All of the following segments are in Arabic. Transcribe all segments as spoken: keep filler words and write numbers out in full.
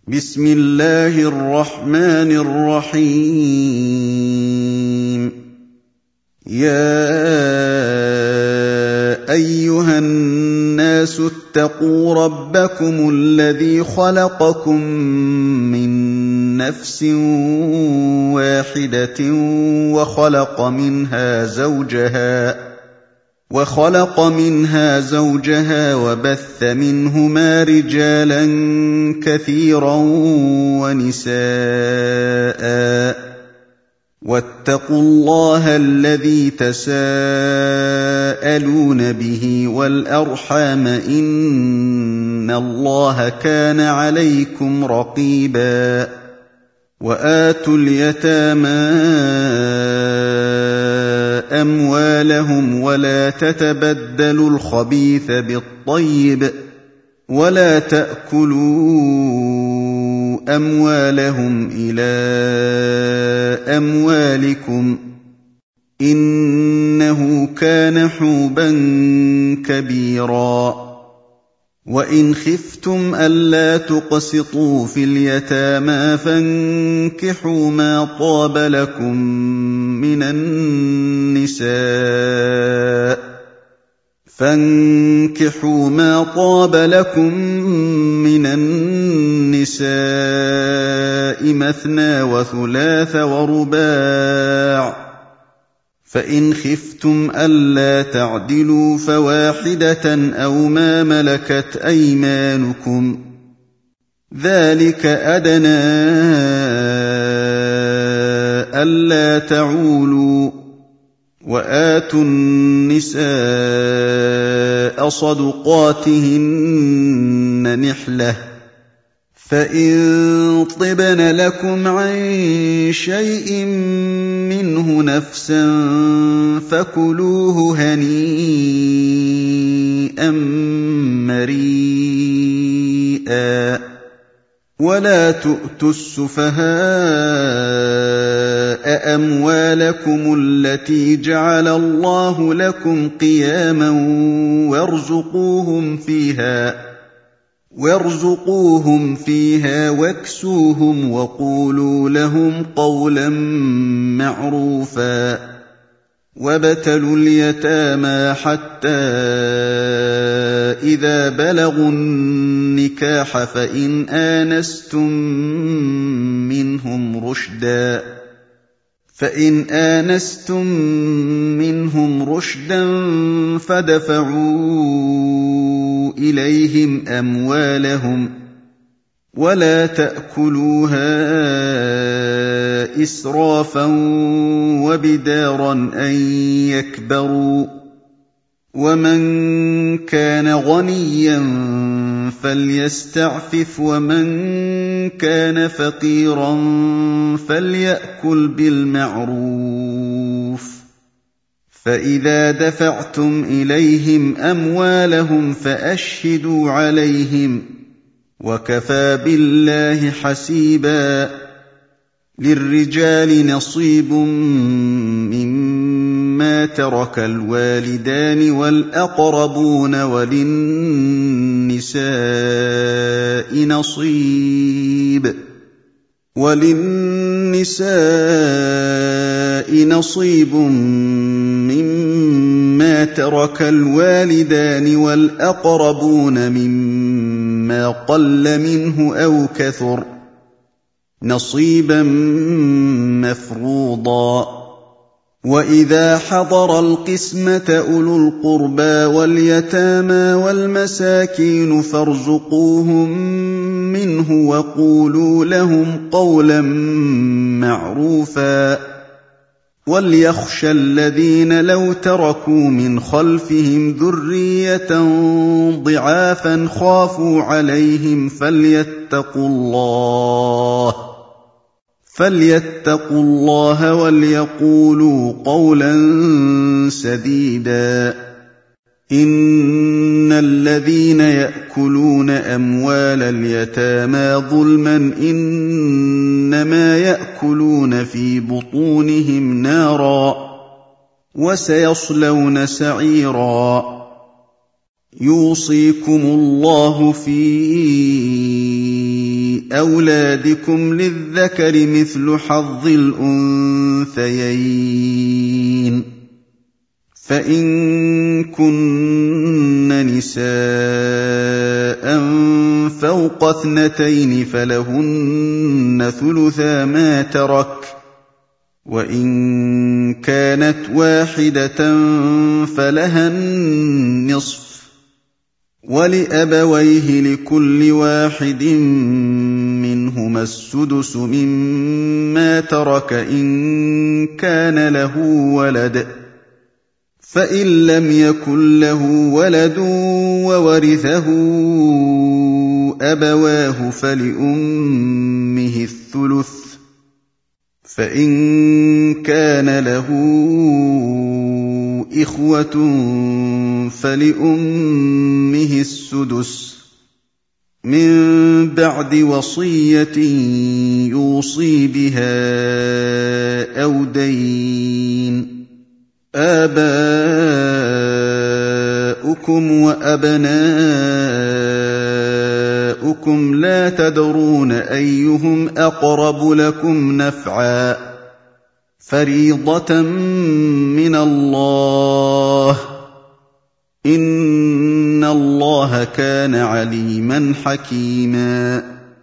بسم الله الرحمن الرحيم يا أيها الناس اتقوا ربكم الذي خلقكم من نفس واحدة وخلق منها زوجها وخلق منها زوجها وبث منهما رجالا كثيرا ونساء واتقوا الله الذي تساءلون به والأرحام إن الله كان عليكم رقيبا وآتوا اليتامى أموالهم ولا تتبدلوا الخبيث بالطيب ولا تأكلوا أموالهم إلى أموالكم إنه كان حوبا كبيرا وإن خفتم ألا تقسطوا في اليتامى فانكحوا ما طاب لكم من النساء فانكحوا ما طاب لكم من النساء مثنى وثلاث ورباع فإن خفتم ألا تعدلوا فواحدة أو ما ملكت أيمانكم ذلك أدنى ألا تعولوا وآتوا النساء صدقاتهن نحلة فإن طبن لكم عن شيء منه نفسا فكلوه هنيئا مريئا ولا تؤتوا السفهاء أموالكم التي جعل الله لكم قياما وارزقوهم فيها وارزقوهم فيها واكسوهم وقولوا لهم قولا معروفا وابتلوا اليتامى حتى إذا بلغوا النكاح فإن آنستم منهم رشدا فإن آنستم منهم رشدا فادفعوا إليهم أموالهم ولا تأكلوها إسرافا وبدارا أن يكبروا ومن كان غنيا فليستعفف ومن كان فقيرا فليأكل بالمعروف فإذا دفعتم إليهم أموالهم فأشهدوا عليهم وكفى بالله حسيبا للرجال نصيب مما ترك الوالدان والأقربون وللنساء نصيب وللنساء نصيب مما ترك الوالدان والأقربون مما قل منه أو كثر نصيبا مفروضا وإذا حضر القسمة أولو القربى واليتامى والمساكين فارزقوهم منه وقولوا لهم قولا معروفا وليخشى الذين لو تركوا من خلفهم ذرية ضعافا خافوا عليهم فليتقوا الله فليتقوا الله وليقولوا قولا سديدا إن الذين يأكلون أموال اليتامى ظلما إنما يأكلون في بطونهم نارا وسيصلون سعيرا يوصيكم الله في أولادكم للذكر مثل حظ الأنثيين فإن كن نساء فوق اثنتين فلهن ثلثا ما ترك وإن كانت واحدة فلها النصف ولأبويه لكل واحد منهما السدس مما ترك إن كان له ولد فإن لم يكن له ولد وورثه أبواه فلأمه الثلث فإن كان له إخوة فلأمه السدس من بعد وصية يوصي بها أو دين آباؤكم وأبناؤكم لا تدرون أيهم أقرب لكم نفعا فريضة من الله إن الله كان عليما حكيما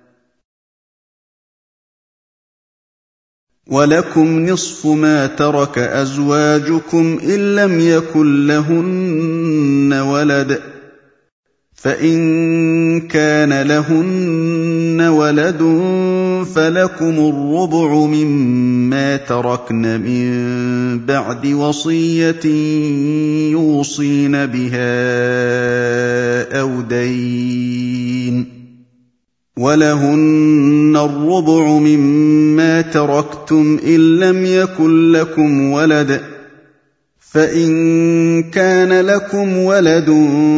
ولكم نصف ما ترك أزواجكم إن لم يكن لهن ولد فإن كان لهن ولد فلكم الربع مما تركن من بعد وصية يوصين بها أو دين ولهن الربع مما تركتم إن لم يكن لكم ولد فإن كان لكم ولد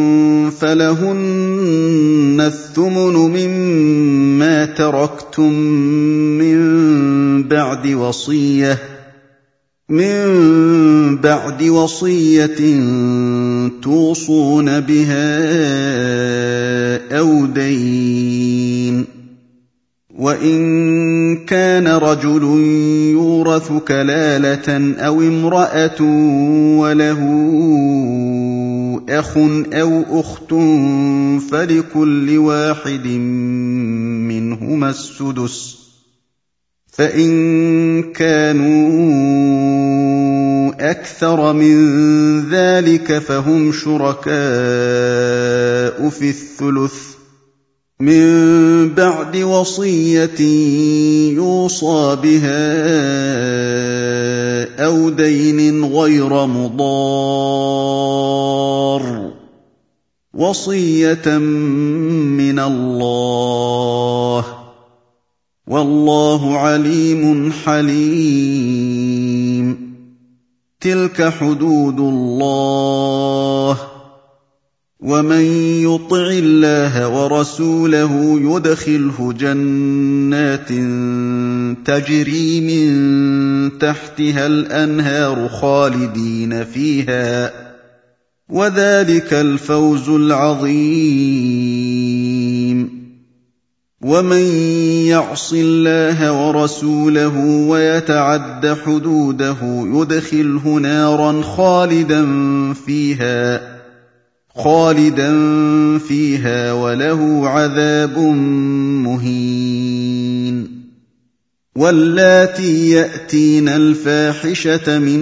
فلهن الثمن مما تركتم من بعد وصية من بعد وصية توصون بها أو دين وإن كان رجل يورث كلالة أو امرأة وله أخ أو أخت فلكل واحد منهما السدس فإن كانوا أكثر من ذلك فهم شركاء في الثلث من بعد وصية يوصى بها أو دين غير مضار وصية من الله والله عليم حليم تلك حدود الله ومن يطع الله ورسوله يدخله جنات تجري من تحتها الأنهار خالدين فيها وذلك الفوز العظيم ومن يعص الله ورسوله ويتعد حدوده يدخله نارا خالدا فيها خالدا فيها وله عذاب مهين واللاتي يأتين الفاحشة من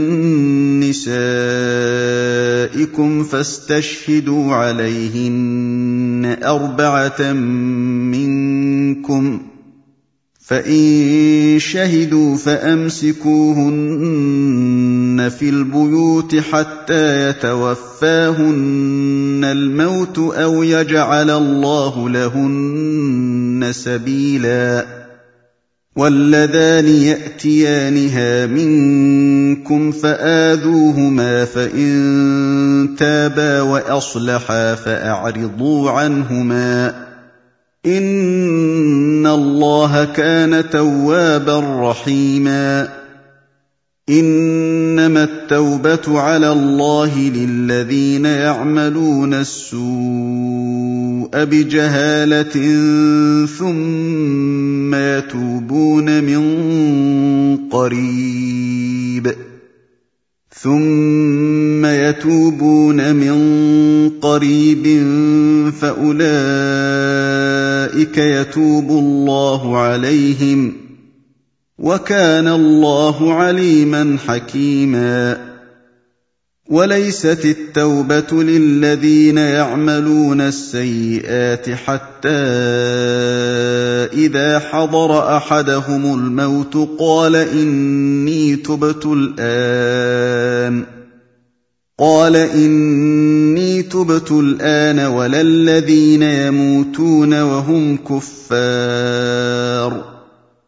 نسائكم فاستشهدوا عليهن أربعة منكم فإن شهدوا فأمسكوهن في البيوت حتى يتوفاهن الموت أو يجعل الله لهن سبيلا واللذان يأتيانها منكم فآذوهما فإن تابا وأصلحا فأعرضوا عنهما إن الله كان توابا رحيما إنما التوبة على الله للذين يعملون السوء بجهالة ثم يتوبون من قريب ثم يتوبون من قريب فأولئك يتوب الله عليهم وكان الله عليما حكيما. وليست التوبة للذين يعملون السيئات حتى إذا حضر أحدهم الموت قال إني تبت الآن قال إني تبت الآن ولا الذين يموتون وهم كفار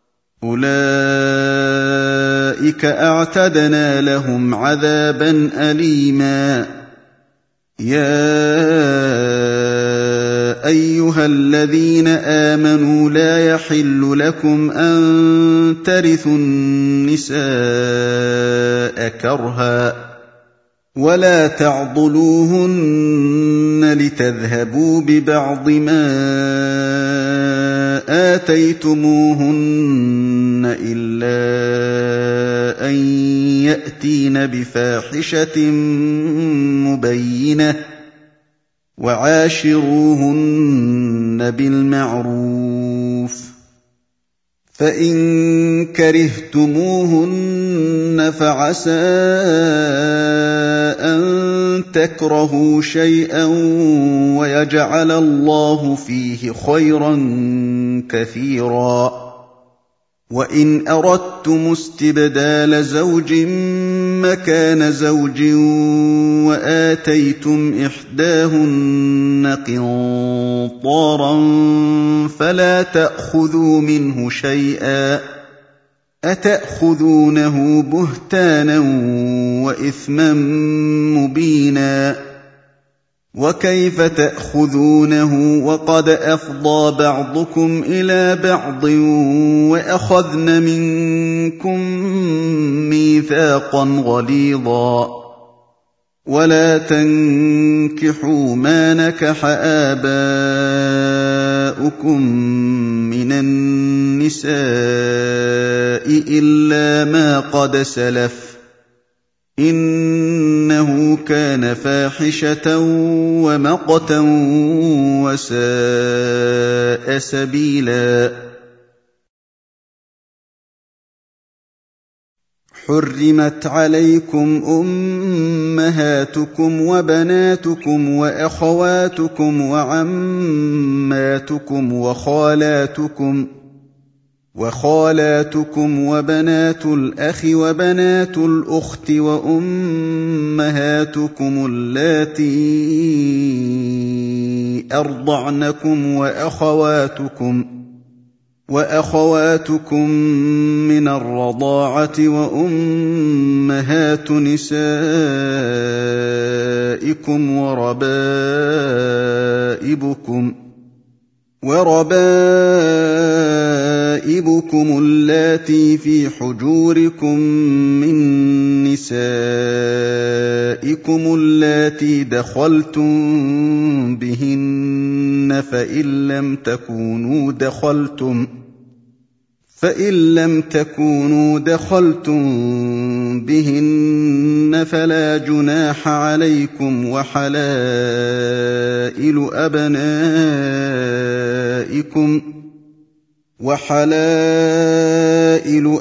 أولئك أعتدنا لهم عذابا أليما. يا أيها الذين آمنوا لا يحل لكم أن ترثوا النساء كرها ولا تعضلوهن لتذهبوا ببعض ما آتيتموهن إلا أن يأتين بفاحشة مبينة وعاشروهن بالمعروف فإن كرهتموهن فعسى أن تكرهوا شيئا ويجعل الله فيه خيرا كثيرا. وإن أردتم استبدال زوج مكان زوج وآتيتم إحداهن قنطارا فلا تأخذوا منه شيئا أتأخذونه بهتانا وإثما مبينا. وكيف تأخذونه وقد أفضى بعضكم إلى بعض وأخذن منكم ميثاقا غليظا. ولا تنكحوا ما نكح آباؤكم من النساء إلا ما قد سلف إنه كان فاحشة ومقتا وساء سبيلا. حرمت عليكم أمهاتكم وبناتكم وأخواتكم وعماتكم وخالاتكم وخالاتكم وبنات الأخ وبنات الأخت وأمهاتكم اللاتي أرضعنكم وأخواتكم وأخواتكم من الرضاعة وأمهات نسائكم وربائبكم وربائبكم اللاتي في حجوركم من نسائكم اللاتي دخلتم بهن فإن لم تكونوا دخلتم فإن لم تكونوا دخلتم بهن فلا جناح عليكم وحلائل أبنائكم وحلائل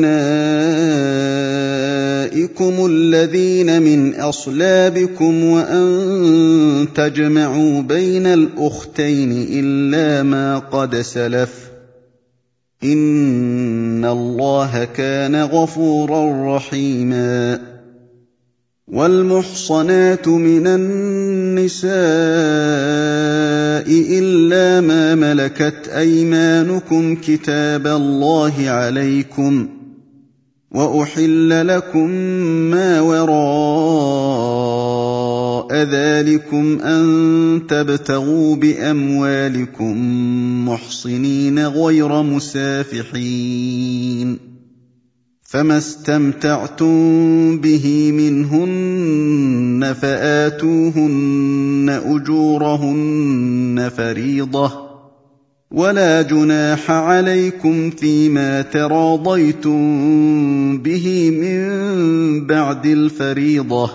أبنائكم الذين من أصلابكم وأن تجمعوا بين الأختين إلا ما قد سلف إن الله كان غفورا رحيما. والمحصنات من النساء إلا ما ملكت أيمانكم كتاب الله عليكم وأحل لكم ما وراء ذلكم أن تبتغوا بأموالكم محصنين غير مسافحين فما استمتعتم به منهن فآتوهن أجورهن فريضة ولا جناح عليكم فيما تراضيتم به من بعد الفريضة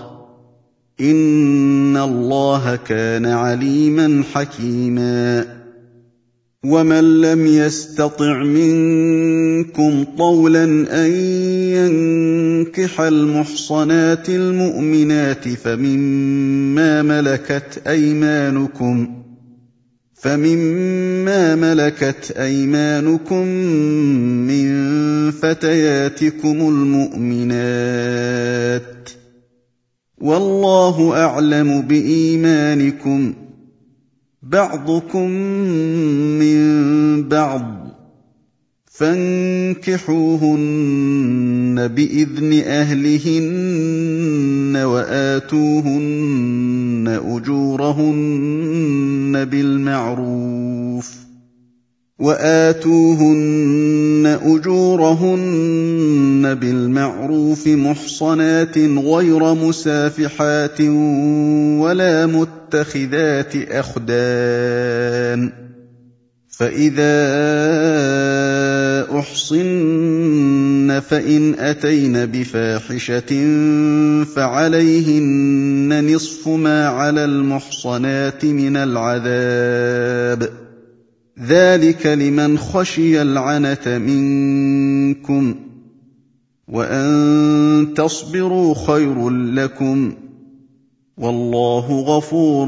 إن الله كان عليما حكيما ومن لم يستطع منكم طولا أن ينكح المحصنات المؤمنات فمما ملكت أيمانكم فمما ملكت أيمانكم من فتياتكم المؤمنات والله أعلم بإيمانكم بعضكم من بعض فانكحوهن بإذن أهلهن وآتوهن أجورهن بالمعروف وآتوهن أجورهن بالمعروف محصنات غير مسافحات ولا متخذات أخدان فإذا أحصن فإن أتين بفاحشة فعليهن نصف ما على المحصنات من العذاب ذلك لمن خشي العنة منكم وأن تصبروا خير لكم والله غفور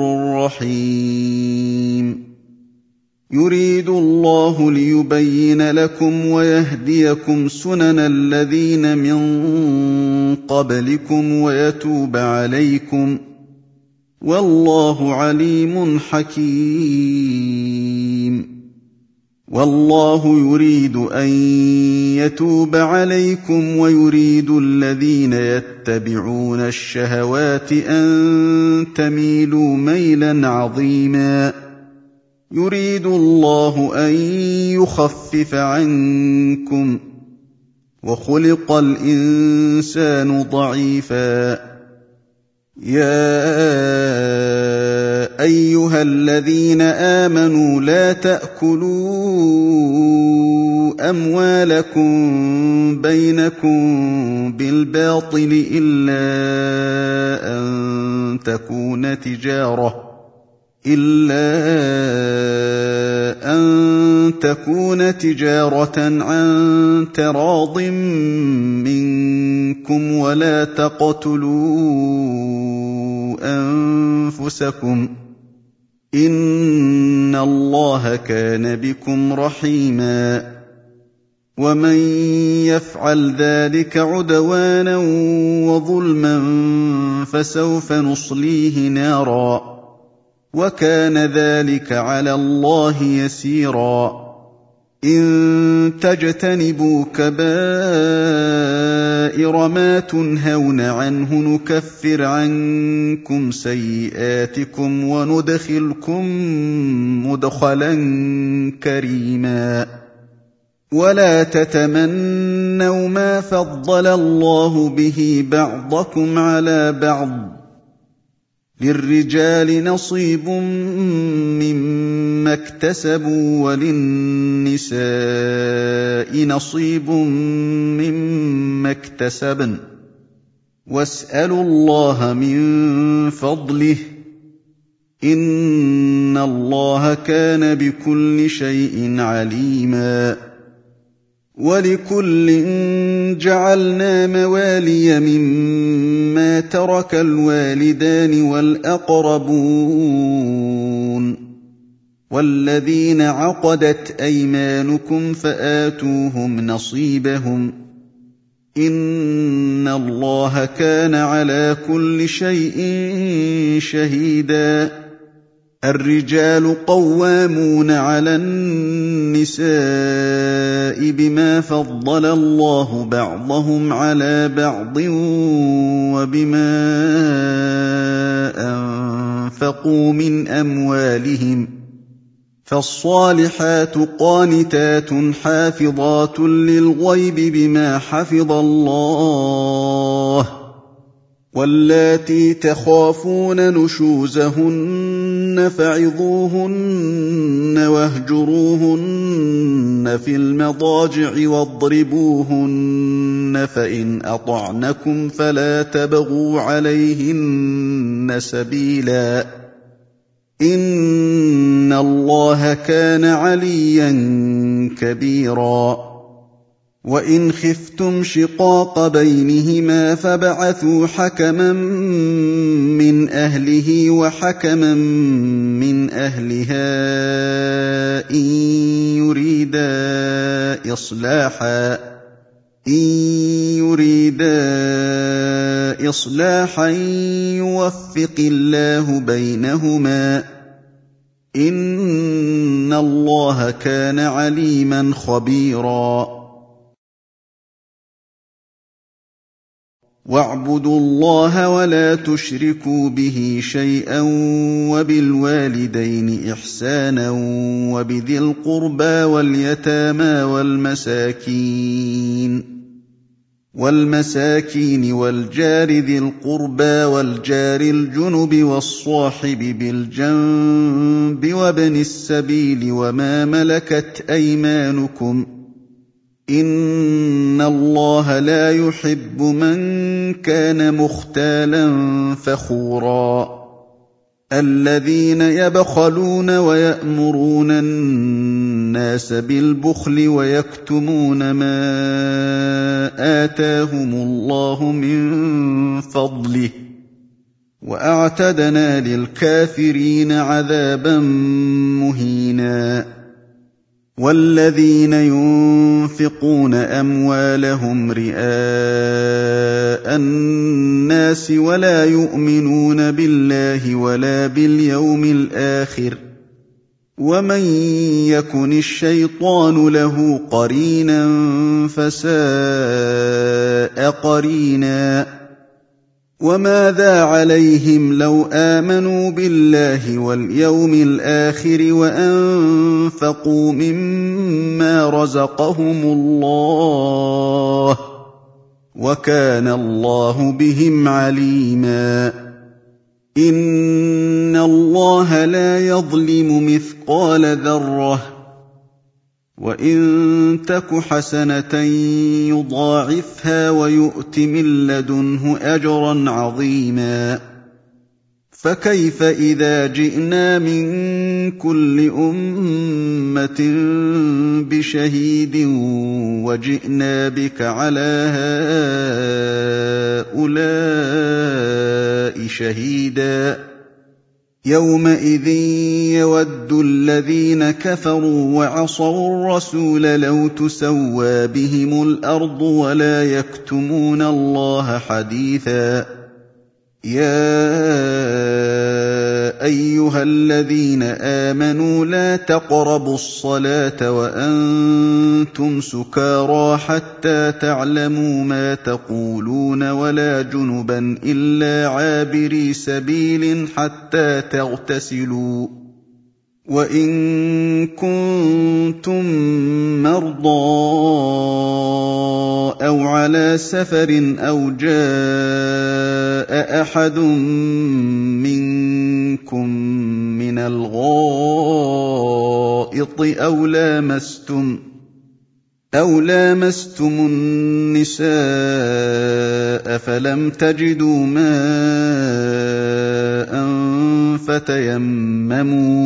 رحيم يريد الله ليبين لكم ويهديكم سنن الذين من قبلكم ويتوب عليكم والله عليم حكيم والله يريد أن يتوب عليكم ويريد الذين يتبعون الشهوات أن تميلوا ميلا عظيما يريد الله أن يخفف عنكم وخلق الإنسان ضعيفا يا أيها الذين آمنوا لا تأكلوا أموالكم بينكم بالباطل إلا أن تكون تجارة إلا أن تكون تجارة عن تراض منكم ولا تقتلوا أنفسكم إن الله كان بكم رحيما ومن يفعل ذلك عدوانا وظلما فسوف نصليه نارا وكان ذلك على الله يسيرا إن تجتنبوا كبائر ما تنهون عنه نكفر عنكم سيئاتكم وندخلكم مدخلا كريما ولا تتمنوا ما فضل الله به بعضكم على بعض للرجال نصيب مما اكتسبوا وللنساء نصيب مما اكتسبن واسألوا الله من فضله إن الله كان بكل شيء عليما ولكل جعلنا موالي مما ترك الوالدان والأقربون والذين عقدت أيمانكم فآتوهم نصيبهم إن الله كان على كل شيء شهيدا الرجال قوامون على النساء بما فضل الله بعضهم على بعض وبما أنفقوا من أموالهم فالصالحات قانتات حافظات للغيب بما حفظ الله واللاتي تخافون نشوزهن فعظوهن واهجروهن في المضاجع واضربوهن فإن أطعنكم فلا تبغوا عليهن سبيلا إن الله كان عليا كبيرا وإن خفتم شقاق بينهما فابعثوا حكما من أهله وحكما من أهلها إن يريدا إصلاحا إن يريدا إصلاحا يوفق الله بينهما إن الله كان عليما خبيرا واعبدوا الله ولا تشركوا به شيئا وبالوالدين إحسانا وبذي القربى واليتامى والمساكين والمساكين والجار ذي القربى والجار الجنب والصاحب بالجنب وابن السبيل وما ملكت أيمانكم إن الله لا يحب من كان مختالا فخورا الذين يبخلون ويأمرون الناس بالبخل ويكتمون ما آتاهم الله من فضله وأعتدنا للكافرين عذابا مهينا والذين ينفقون أموالهم رئاء الناس ولا يؤمنون بالله ولا باليوم الآخر ومن يكن الشيطان له قرينا فساء قرينا وماذا عليهم لو آمنوا بالله واليوم الآخر وأنفقوا مما رزقهم الله وكان الله بهم عليما إن الله لا يظلم مثقال ذرة وإن تك حسنة يضاعفها ويؤت من لدنه أجرا عظيما فكيف إذا جئنا من كل أمة بشهيد وجئنا بك على هؤلاء شهيدا يومئذ يود الذين كفروا وعصوا الرسول لو تسوى بهم الأرض ولا يكتمون الله حديثا يا أيها الذين آمنوا لا تقربوا الصلاة وأنتم سكارى حتى تعلموا ما تقولون ولا جنبا إلا عابري سبيل حتى تغتسلوا وإن كنتم مرضى أو على سفر أو جاء أحد منكم من الغائط أو لامستم أو لامستم النساء فلم تجدوا ماء فتيمموا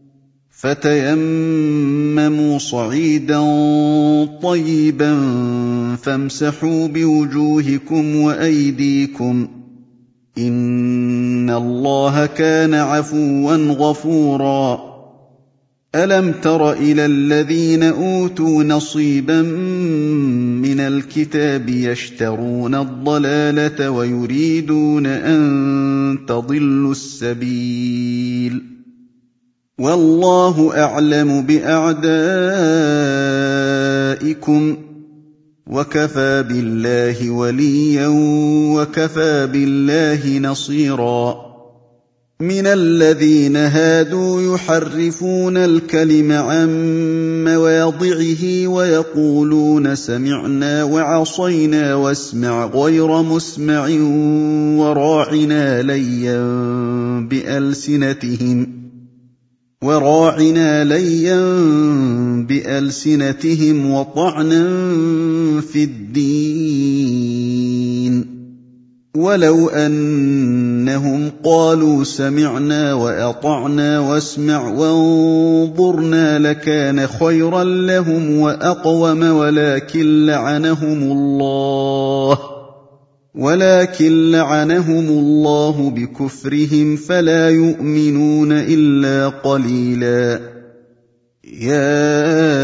فتيمموا صعيدا طيبا فامسحوا بوجوهكم وأيديكم إن الله كان عفوا غفورا ألم تر إلى الذين أوتوا نصيبا من الكتاب يشترون الضلالة ويريدون أن تضلوا السبيل والله أعلم بأعدائكم وكفى بالله وليا وكفى بالله نصيرا مِنَ الَّذِينَ هَادُوا يُحَرِّفُونَ الْكَلِمَ عَن مَّوَاضِعِهِ وَيَقُولُونَ سَمِعْنَا وَعَصَيْنَا وَاسْمَعْ غَيْرَ مُسْمَعٍ وَرَاعِنَا لَيًّا بِأَلْسِنَتِهِمْ وراعنا ليا بألسنتهم وطعنا في الدين ولو أنهم قالوا سمعنا وأطعنا واسمع وانظرنا لكان خيرا لهم وأقوم ولكن لعنهم الله ولكن لعنهم الله بكفرهم فلا يؤمنون إلا قليلا يا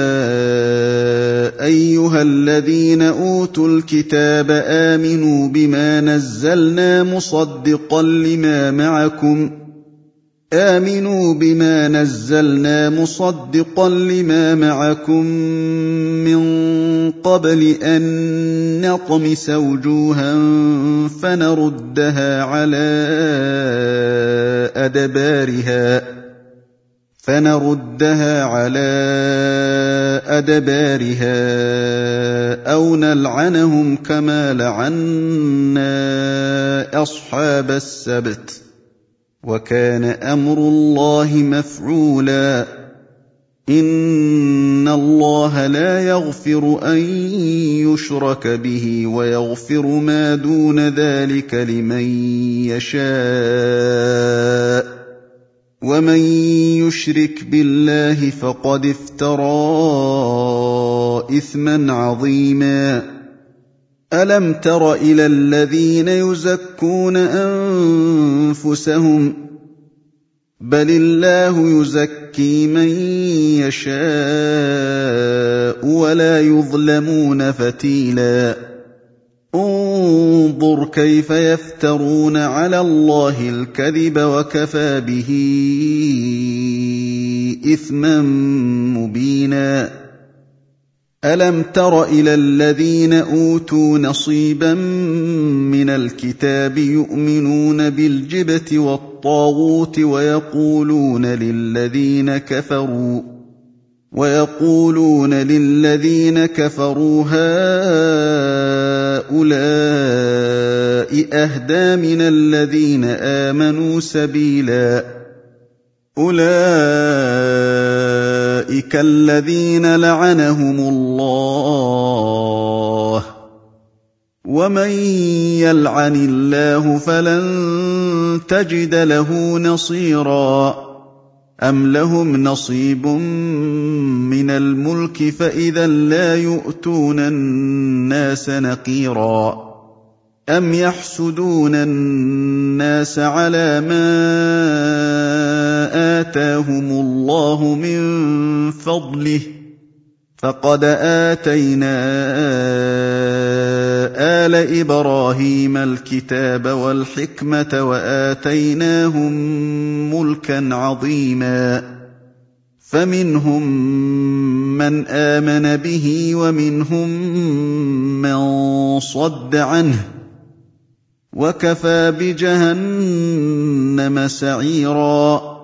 أيها الذين أوتوا الكتاب آمنوا بما نزلنا مصدقا لما معكم آمنوا بما نزلنا مصدقا لما معكم من قبل أن نطمس وجوها فنردها على أدبارها فنردها على أدبارها أو نلعنهم كما لعنا أصحاب السبت وكان أمر الله مفعولا إن الله لا يغفر أن يشرك به ويغفر ما دون ذلك لمن يشاء ومن يشرك بالله فقد افترى إثما عظيما ألم تر إلى الذين يزكون أنفسهم بل الله يزكي من يشاء ولا يظلمون فتيلا انظر كيف يفترون على الله الكذب وكفى به إثما مبينا ألم تر إلى الذين أوتوا نصيبا من الكتاب يؤمنون بالجبت والطاغوت ويقولون للذين كفروا ويقولون للذين كفروا هؤلاء أهدى من الذين آمنوا سبيلا أولئك الذين لعنهم الله ومن يلعن الله فلن تجد له نصيرا أم لهم نصيب من الملك فإذا لا يؤتون الناس نقيرا أم يحسدون الناس على ما آتاهم الله من فضله فقد آتينا آل إبراهيم الكتاب والحكمة وآتيناهم ملكا عظيما فمنهم من آمن به ومنهم من صد عنه وكفى بجهنم سعيرا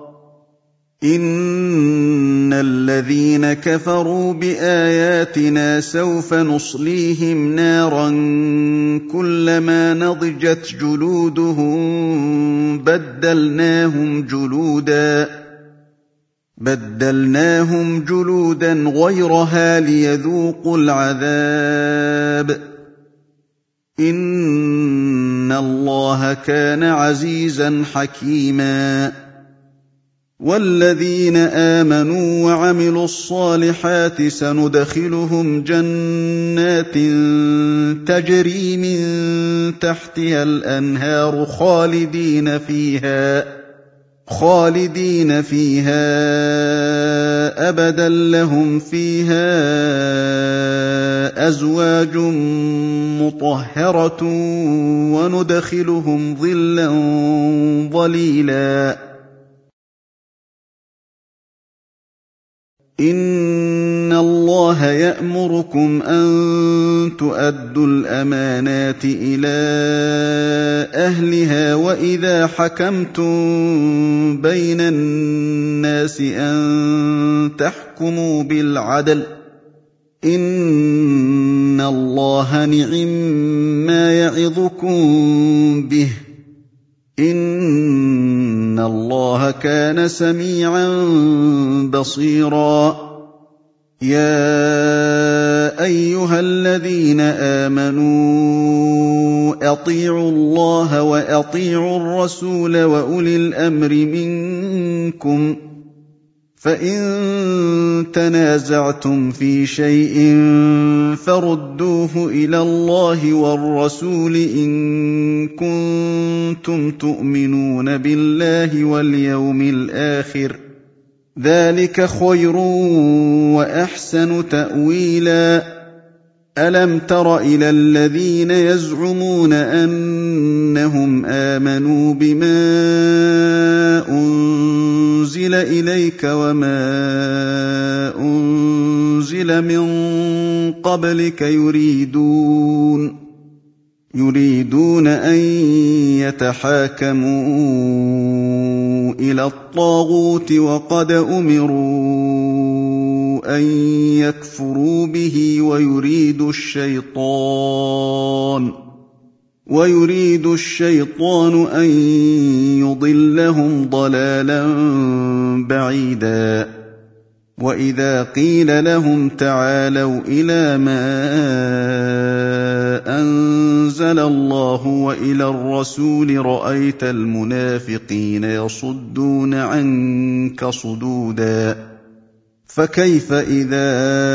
إن الذين كفروا بآياتنا سوف نصليهم نارا كلما نضجت جلودهم بدلناهم جلودا بدلناهم جلودا غيرها ليذوقوا العذاب إن الله كان عزيزا حكيما والذين آمنوا وعملوا الصالحات سندخلهم جنات تجري من تحتها الأنهار خالدين فيها خالدين فيها أبدا لهم فيها أزواج مطهرة وندخلهم ظلا ظليلا إن الله اللَّهَ يَأْمُرُكُمْ أَن تُؤَدُّوا الْأَمَانَاتِ إِلَىٰ أَهْلِهَا وَإِذَا حَكَمْتُم بَيْنَ النَّاسِ أَن تَحْكُمُوا بِالْعَدْلِ ۚ إِنَّ اللَّهَ نِعِمَّا يَعِظُكُم بِهِ ۗ إِنَّ اللَّهَ كَانَ سَمِيعًا بَصِيرًا. يَا أَيُّهَا الَّذِينَ آمَنُوا أَطِيعُوا اللَّهَ وَأَطِيعُوا الرَّسُولَ وَأُولِي الْأَمْرِ مِنكُمْ ۖ فَإِن تَنَازَعْتُمْ فِي شَيْءٍ فَرُدُّوهُ إِلَى اللَّهِ وَالرَّسُولِ إِن كُنتُمْ تُؤْمِنُونَ بِاللَّهِ وَالْيَوْمِ الْآخِرِ ۚ ذَٰلِكَ خَيْرٌ وَأَحْسَنُ تَأْوِيلًا. أَلَمْ تَرَ إِلَى الَّذِينَ يَزْعُمُونَ أَنَّهُمْ آمَنُوا بِمَا أُنزِلَ إِلَيْكَ وَمَا أُنزِلَ مِن قَبْلِكَ يُرِيدُونَ يُرِيدُونَ أَن يَتَحَاكَمُوا إِلَى الطَّاغُوتِ وَقَدْ أُمِرُوا أَن يَكْفُرُوا بِهِ وَيُرِيدُ الشَّيْطَانُ وَيُرِيدُ الشَّيْطَانُ أَن يُضِلَّهُمْ ضَلَالًا بَعِيدًا. وَإِذَا قِيلَ لَهُمْ تَعَالَوْا إِلَىٰ مَا أَنزَلَ اللَّهُ وَإِلَى الرَّسُولِ رَأَيْتَ الْمُنَافِقِينَ يَصُدُّونَ عَنكَ صُدُودًا. فَكَيْفَ إِذَا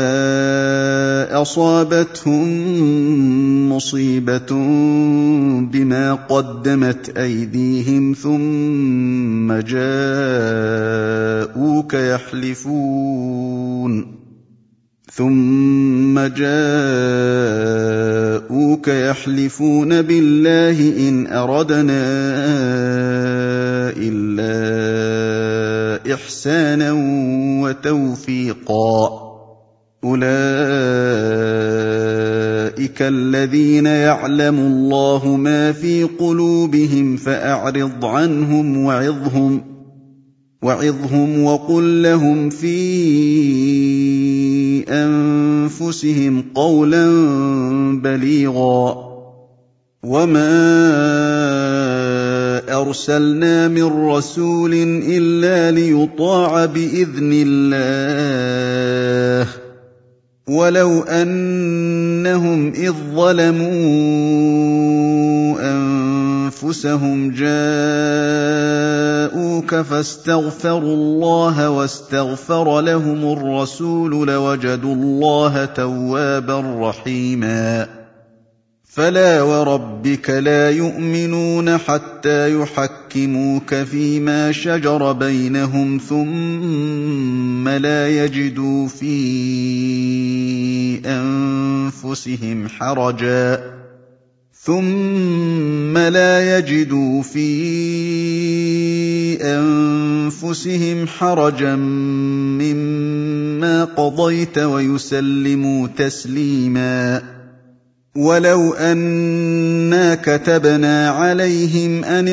أَصَابَتْهُم مُّصِيبَةٌ بِمَا قَدَّمَتْ أَيْدِيهِمْ ثُمَّ جَاءُوكَ يَحْلِفُونَ ثُمَّ جَاءُوكَ يَحْلِفُونَ بِاللَّهِ إِنْ أَرَدْنَا إِلَّا إِحْسَانًا وَتَوْفِيقًا. أُولَٰئِكَ الَّذِينَ يَعْلَمُ اللَّهُ مَا فِي قُلُوبِهِمْ فَأَعْرِضْ عَنْهُمْ وَعِظْهُمْ وَعِظْهُمْ وَقُل لَّهُمْ فِي أَنفُسِهِمْ قَوْلًا بَلِيغًا. وَمَا أَرْسَلْنَا مِن رَّسُولٍ إِلَّا لِيُطَاعَ بِإِذْنِ اللَّهِ ۚ وَلَوْ أَنَّهُمْ إِذ ظَّلَمُوا أَنفُسَهُمْ جَاءُوكَ فَاسْتَغْفَرُوا اللَّهَ وَاسْتَغْفَرَ لَهُمُ الرَّسُولُ لَوَجَدُوا اللَّهَ تَوَّابًا رَّحِيمًا. فَلَا وَرَبِّكَ لَا يُؤْمِنُونَ حَتَّىٰ يُحَكِّمُوكَ فِيمَا شَجَرَ بَيْنَهُمْ ثُمَّ لَا يَجِدُوا فِي أَنفُسِهِمْ حَرَجًا ثُمَّ لَا يَجِدُوا فِي أَنفُسِهِمْ حَرَجًا مِّمَّا قَضَيْتَ وَيُسَلِّمُوا تَسْلِيمًا. وَلَوْ أَنَّا كَتَبْنَا عَلَيْهِمْ أَنِ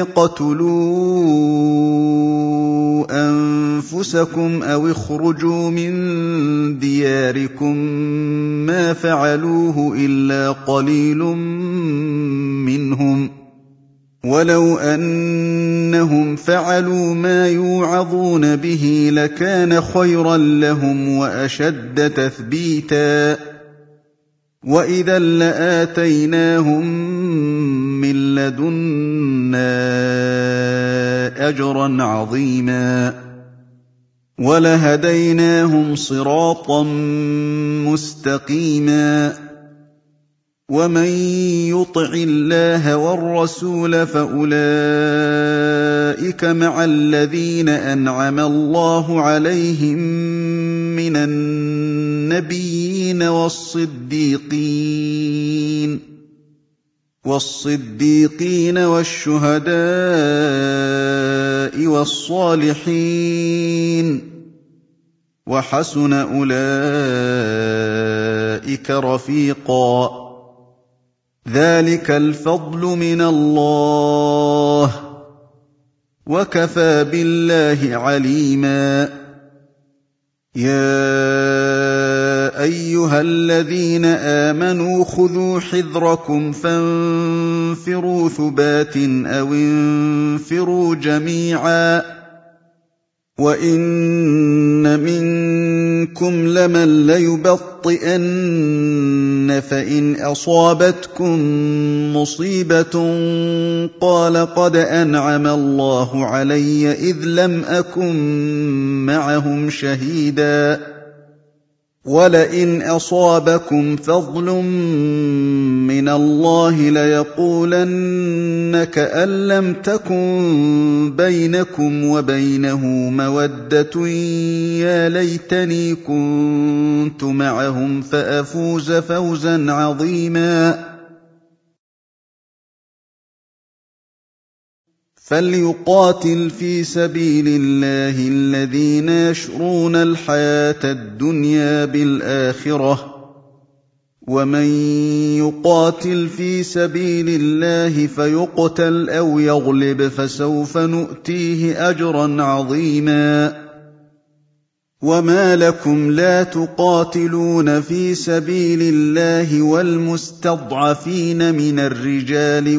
اقْتُلُوا أَنفُسَكُمْ أَوِ اخْرُجُوا مِن دِيَارِكُم مَّا فَعَلُوهُ إِلَّا قَلِيلٌ مِّنْهُمْ ۖ وَلَوْ أَنَّهُمْ فَعَلُوا مَا يُوعَظُونَ بِهِ لَكَانَ خَيْرًا لَّهُمْ وَأَشَدَّ تَثْبِيتًا. وَإِذًا لَّآتَيْنَاهُم مِّن لَّدُنَّا أَجْرًا عَظِيمًا وَلَهَدَيْنَاهُمْ صِرَاطًا مُّسْتَقِيمًا. وَمَن يُطِعِ اللَّهَ وَالرَّسُولَ فَأُولَٰئِكَ مَعَ الَّذِينَ أَنْعَمَ اللَّهُ عَلَيْهِم مِّنَ النَّبِيِّينَ وَالصِّدِّيقِينَ وَالصِّدِّيقِينَ وَالشُّهَدَاءِ وَالصَّالِحِينَ ۚ وَحَسُنَ أُولَٰئِكَ بِالْمَلَائِكَةِ رَفِيقًا ذَلِكَ الْفَضْلُ مِنَ اللَّهِ وَكَفَى بِاللَّهِ عَلِيمًا يَا أَيُّهَا الَّذِينَ آمَنُوا خُذُوا حِذْرَكُمْ فَانفِرُوا ثُبَاتٍ أَوِ انفِرُوا جَمِيعًا وَإِنَّ مِنكُمْ لَمَن لَّيُبَطِّئَنَّ فَإِنْ أَصَابَتْكُم مُّصِيبَةٌ قَالَ قَدْ أَنْعَمَ اللَّهُ عَلَيَّ إِذْ لَمْ أَكُن مَّعَهُمْ شَهِيدًا وَلَئِنْ أَصَابَكُمْ فَضْلٌ مِّنَ اللَّهِ لَيَقُولَنَّ كَأَن لَّمْ تَكُن بَيْنَكُمْ وَبَيْنَهُ مَوَدَّةٌ يَا لَيْتَنِي كُنتُ مَعَهُمْ فَأَفُوزَ فَوْزًا عَظِيمًا فَلْيُقَاتِلْ فِي سَبِيلِ اللَّهِ الَّذِينَ يَشْرُونَ الْحَيَاةَ الدُّنْيَا بِالْآخِرَةِ ۖ وَمَن يُقَاتِلْ فِي سَبِيلِ اللَّهِ فَيُقْتَلْ أَوْ يَغْلِبْ فَسَوْفَ نُؤْتِيهِ أَجْرًا عَظِيمًا وَمَا لَكُمْ لَا تُقَاتِلُونَ فِي سَبِيلِ اللَّهِ وَالْمُسْتَضْعَفِينَ مِنَ الرِّجَالِ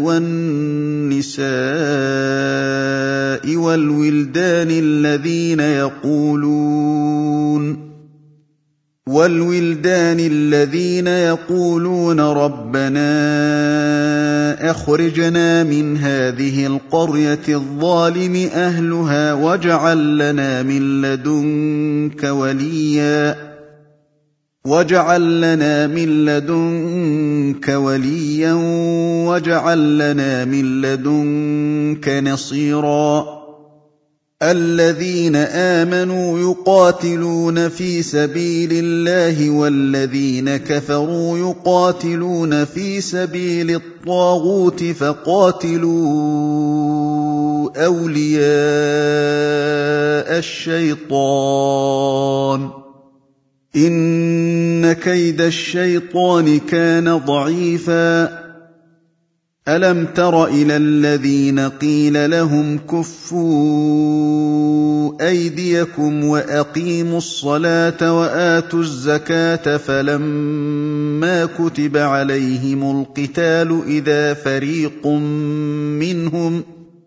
وَالنِّسَاءِ وَالْوِلْدَانِ الَّذِينَ يَقُولُونَ وَالْوِلْدَانِ الَّذِينَ يَقُولُونَ رَبَّنَا أَخْرِجْنَا مِنْ هَٰذِهِ الْقَرْيَةِ الظَّالِمِ أَهْلُهَا وَاجْعَل لَّنَا مِن لَّدُنكَ وَلِيًّا وَاجْعَل لَّنَا مِن لَّدُنكَ وَلِيًّا وَاجْعَل لَّنَا مِن لَّدُنكَ نَصِيرًا الَّذِينَ آمَنُوا يُقَاتِلُونَ فِي سَبِيلِ اللَّهِ وَالَّذِينَ كَفَرُوا يُقَاتِلُونَ فِي سَبِيلِ الطَّاغُوتِ فَقَاتِلُوا أَوْلِيَاءَ الشَّيْطَانِ ۖ إِنَّ كَيْدَ الشَّيْطَانِ كَانَ ضَعِيفًا أَلَمْ تَرَ إِلَى الَّذِينَ قِيلَ لَهُمْ كُفُّوا أَيْدِيَكُمْ وَأَقِيمُوا الصَّلَاةَ وَآتُوا الزَّكَاةَ فَلَمَّا كُتِبَ عَلَيْهِمُ الْقِتَالُ إِذَا فَرِيقٌ مِّنْهُمْ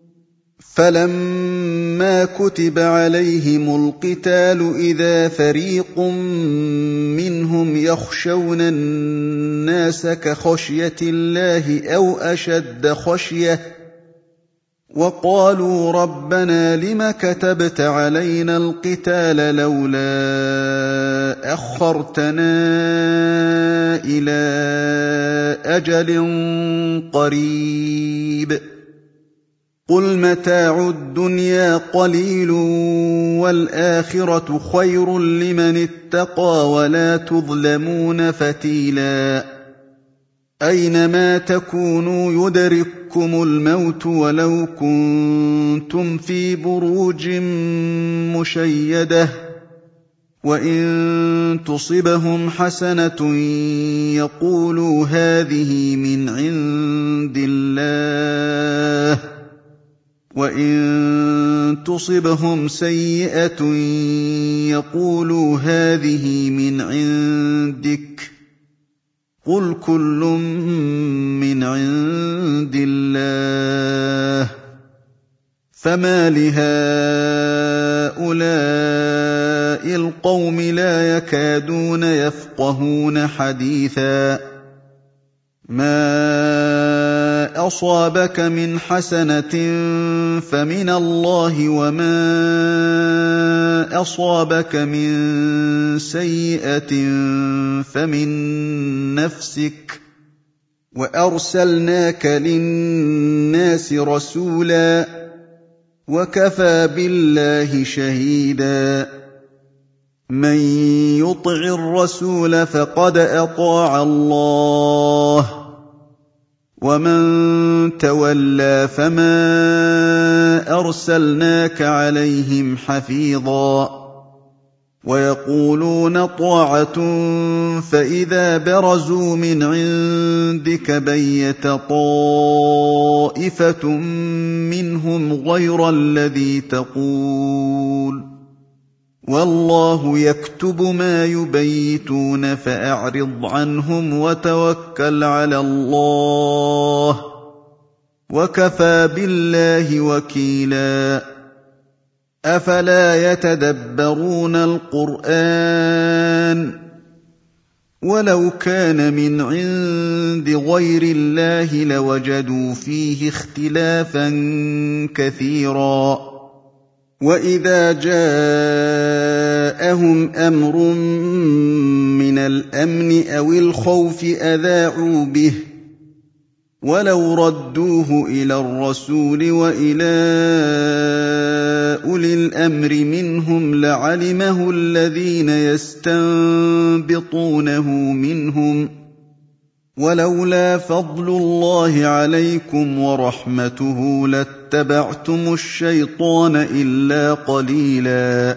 فَلَمَّا كُتِبَ عَلَيْهِمُ الْقِتَالُ إِذَا فَرِيقٌ مِّنْهُمْ يَخْشَوْنَ النَّاسَ كَخَشْيَةِ اللَّهِ أَوْ أَشَدَّ خَشْيَةً وَقَالُوا رَبَّنَا لِمَ كَتَبْتَ عَلَيْنَا الْقِتَالَ لَوْلَا أَخَّرْتَنَا إِلَىٰ أَجَلٍ قَرِيبٍ قُلْ مَتَاعُ الدُّنْيَا قَلِيلٌ وَالْآخِرَةُ خَيْرٌ لِّمَنِ اتَّقَىٰ وَلَا تُظْلَمُونَ فَتِيلًا أَيْنَمَا تَكُونُوا يُدْرِككُّمُ الْمَوْتُ وَلَوْ كُنتُمْ فِي بُرُوجٍ مُّشَيَّدَةٍ وَإِن تُصِبْهُمْ حَسَنَةٌ يَقُولُوا هَٰذِهِ مِنْ عِندِ اللَّهِ وَإِن تُصِبْهُمْ سَيِّئَةٌ يَقُولُوا هَٰذِهِ مِنْ عِندِكَ قُلْ كُلٌّ مِّنْ عِندِ اللَّهِ فَمَالِ هَٰؤُلَاءِ الْقَوْمِ لَا يَكَادُونَ يَفْقَهُونَ حَدِيثًا مَا أَصَابَكَ مِنْ حَسَنَةٍ فَمِنَ اللَّهِ وَمَا أَصَابَكَ مِنْ سَيِّئَةٍ فَمِن نَّفْسِكَ وَأَرْسَلْنَاكَ لِلنَّاسِ رَسُولًا وَكَفَىٰ بِاللَّهِ شَهِيدًا مَّن يُطِعِ الرَّسُولَ فَقَدْ أَطَاعَ اللَّهَ وَمَن تَوَلَّىٰ فَمَا أَرْسَلْنَاكَ عَلَيْهِمْ حَفِيظًا ويقولون طاعة فإذا برزوا من عندك بيت طائفة منهم غير الذي تقول والله يكتب ما يبيتون فأعرض عنهم وتوكل على الله وكفى بالله وكيلا أفلا يتدبرون القرآن ولو كان من عند غير الله لوجدوا فيه اختلافا كثيرا وإذا جاءهم أمر من الأمن أو الخوف أذاعوا به ولو ردوه إلى الرسول وإلى أولي الأمر منهم لعلمه الذين يستنبطونه منهم ولولا فضل الله عليكم ورحمته لاتبعتم الشيطان إلا قليلا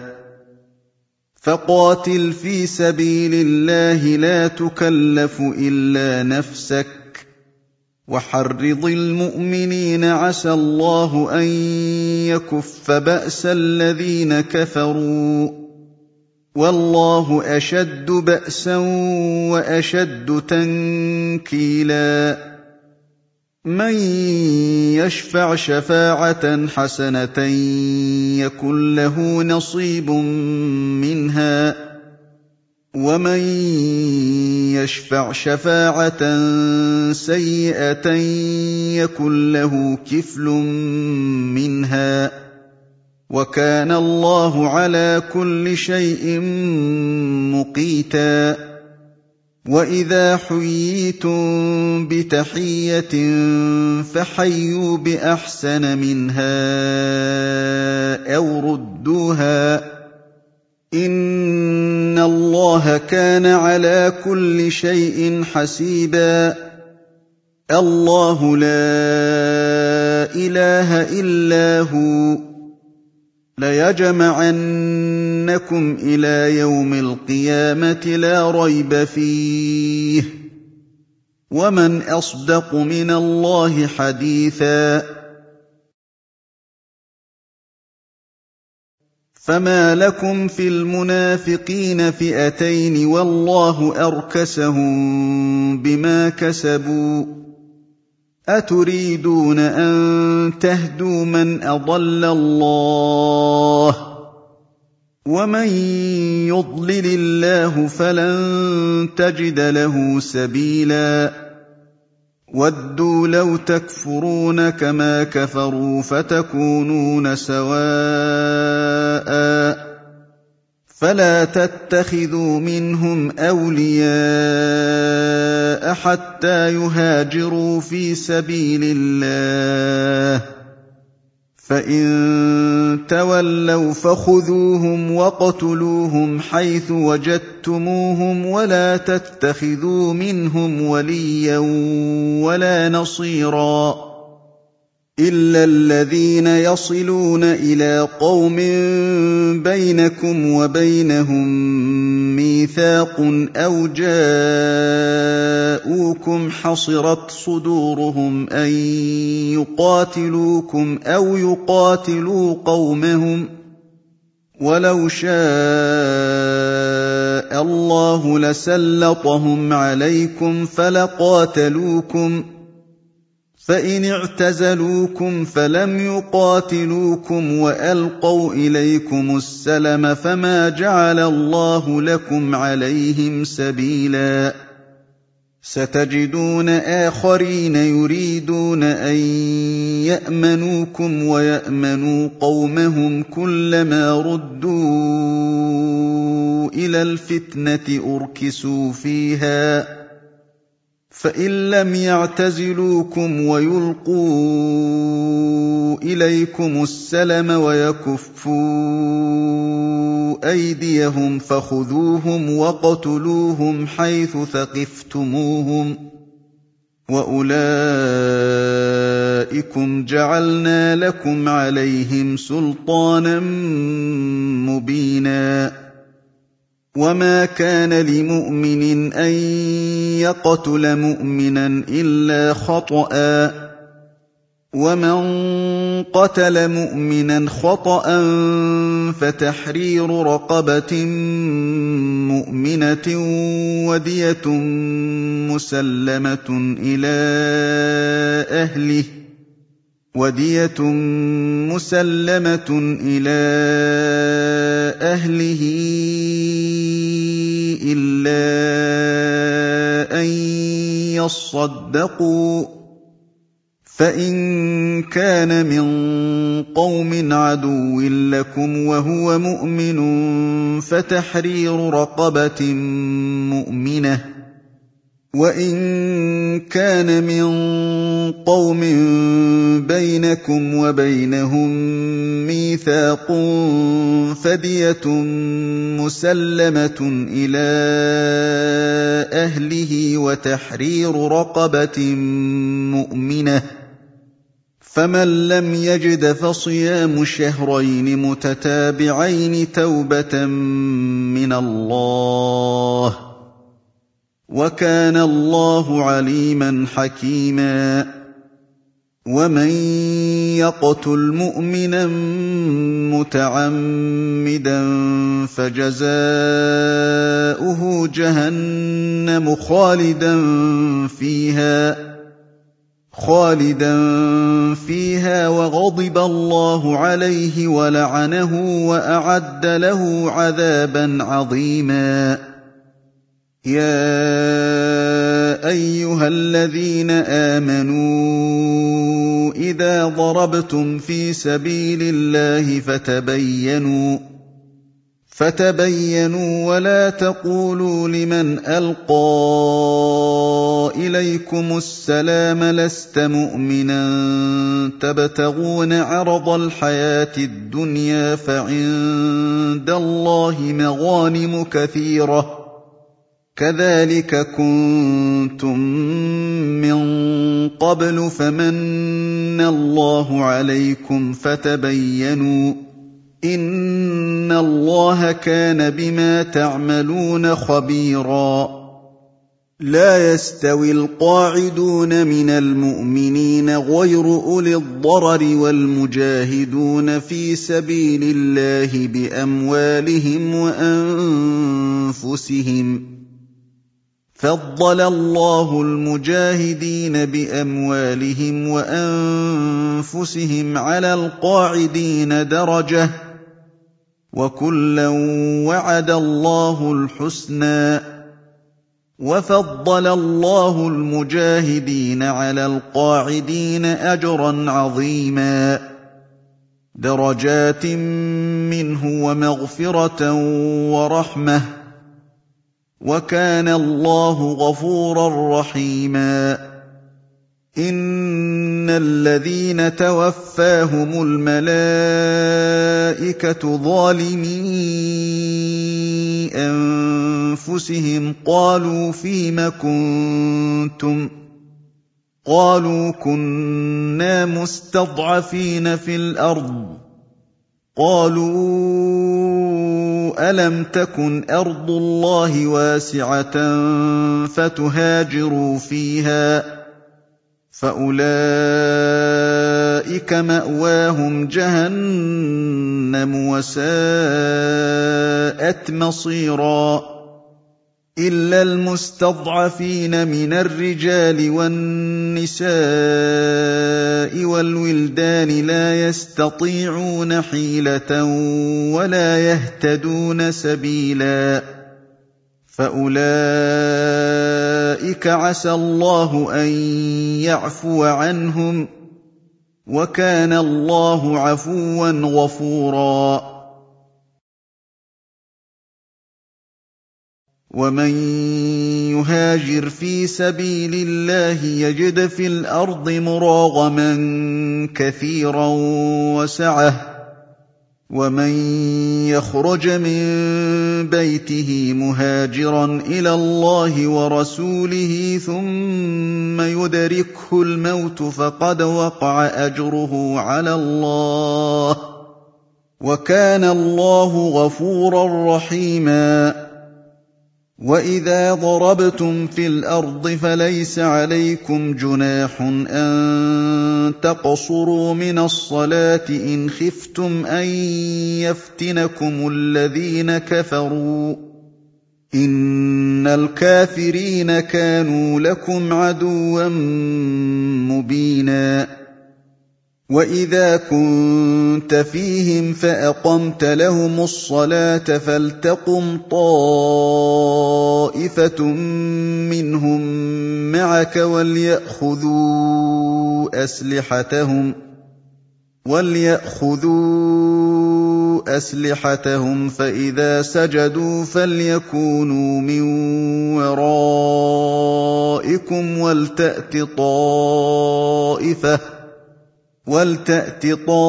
فقاتل في سبيل الله لا تكلف إلا نفسك وحرض المؤمنين عسى الله أن يكف بأس الذين كفروا والله أشد بأسا وأشد تنكيلا من يشفع شفاعة حسنة يكن له نصيب منها ومن يشفع شفاعة سيئة يكن له كفل منها وكان الله على كل شيء مقيتا وإذا حييتم بتحية فحيوا بأحسن منها أو ردوها إن الله كان على كل شيء حسيبا الله لا إله إلا هو ليجمعنكم إلى يوم القيامة لا ريب فيه ومن أصدق من الله حديثا فما لكم في المنافقين فئتين والله أركسهم بما كسبوا أتريدون أن تهدوا من أضل الله ومن يضلل الله فلن تجد له سبيلا ودوا لو تكفرون كما كفروا فتكونون سواء فلا تتخذوا منهم أولياء حتى يهاجروا في سبيل الله فإن تولوا فخذوهم واقتلوهم حيث وجدتموهم ولا تتخذوا منهم وليا ولا نصيرا إلا الذين يصلون إلى قوم بينكم وبينهم ميثاق أو جاءوكم حصرت صدورهم أن يقاتلوكم أو يقاتلوا قومهم ولو شاء الله لسلطهم عليكم فلقاتلوكم فإن اعتزلوكم فلم يقاتلوكم وألقوا إليكم السلم فما جعل الله لكم عليهم سبيلا ستجدون آخرين يريدون أن يأمنوكم ويأمنوا قومهم كلما ردوا إلى الفتنة أركسوا فيها فإن لم يعتزلوكم ويلقوا إليكم السلم ويكفوا أيديهم فخذوهم وقتلوهم حيث ثقفتموهم وأولئكم جعلنا لكم عليهم سلطانا مبينا وما كان لمؤمن أن يقتل مؤمنا إلا خطأ ومن قتل مؤمنا خطأ فتحرير رقبة مؤمنة ودية مسلمة إلى أهله ودية مسلمة إلى أهله إلا أن يصدقوا فإن كان من قوم عدو لكم وهو مؤمن فتحرير رقبة مؤمنة وإن كان من قوم بينكم وبينهم ميثاق فدية مسلمة إلى أهله وتحرير رقبة مؤمنة فمن لم يجد فصيام شهرين متتابعين توبة من الله وكان الله عليما حكيما ومن يقتل مؤمنا متعمدا فجزاؤه جهنم خالدا فيها خالدا فيها وغضب الله عليه ولعنه وأعد له عذابا عظيما يا أيها الذين آمنوا إذا ضربتم في سبيل الله فتبينوا فتبينوا ولا تقولوا لمن ألقى إليكم السلام لست مؤمنا تبتغون عرض الحياة الدنيا فعند الله مغانم كثيرة كذلك كنتم من قبل فمن الله عليكم فتبينوا إن الله كان بما تعملون خبيرا لا يستوي القاعدون من المؤمنين غير أولي الضرر والمجاهدون في سبيل الله بأموالهم وأنفسهم فضل الله المجاهدين بأموالهم وأنفسهم على القاعدين درجة وكلا وعد الله الحسنى وفضل الله المجاهدين على القاعدين أجرا عظيما درجات منه ومغفرة ورحمة وكان الله غفورا رحيما إن الذين توفاهم الملائكة ظالمي أنفسهم قالوا فيم كنتم قالوا كنا مستضعفين في الأرض قالوا ألم تكن أرض الله واسعة فتهاجروا فيها فأولئك مأواهم جهنم وساءت مصيرا إلا المستضعفين من الرجال والنساء والولدان لا يستطيعون حيلة ولا يهتدون سبيلا فأولئك عسى الله أن يعفو عنهم وكان الله عفوا غفورا ومن يهاجر في سبيل الله يجد في الأرض مراغما كثيرا وسعة ومن يخرج من بيته مهاجرا إلى الله ورسوله ثم يدركه الموت فقد وقع أجره على الله وكان الله غفورا رحيما وإذا ضربتم في الأرض فليس عليكم جناح أن تقصروا من الصلاة إن خفتم أن يفتنكم الذين كفروا إن الكافرين كانوا لكم عدوا مبينا وإذا كنت فيهم فأقمت لهم الصلاة فلتقم طائفة منهم معك وليأخذوا أسلحتهم وليأخذوا أسلحتهم فإذا سجدوا فليكونوا من ورائكم ولتأت طائفة ولتأت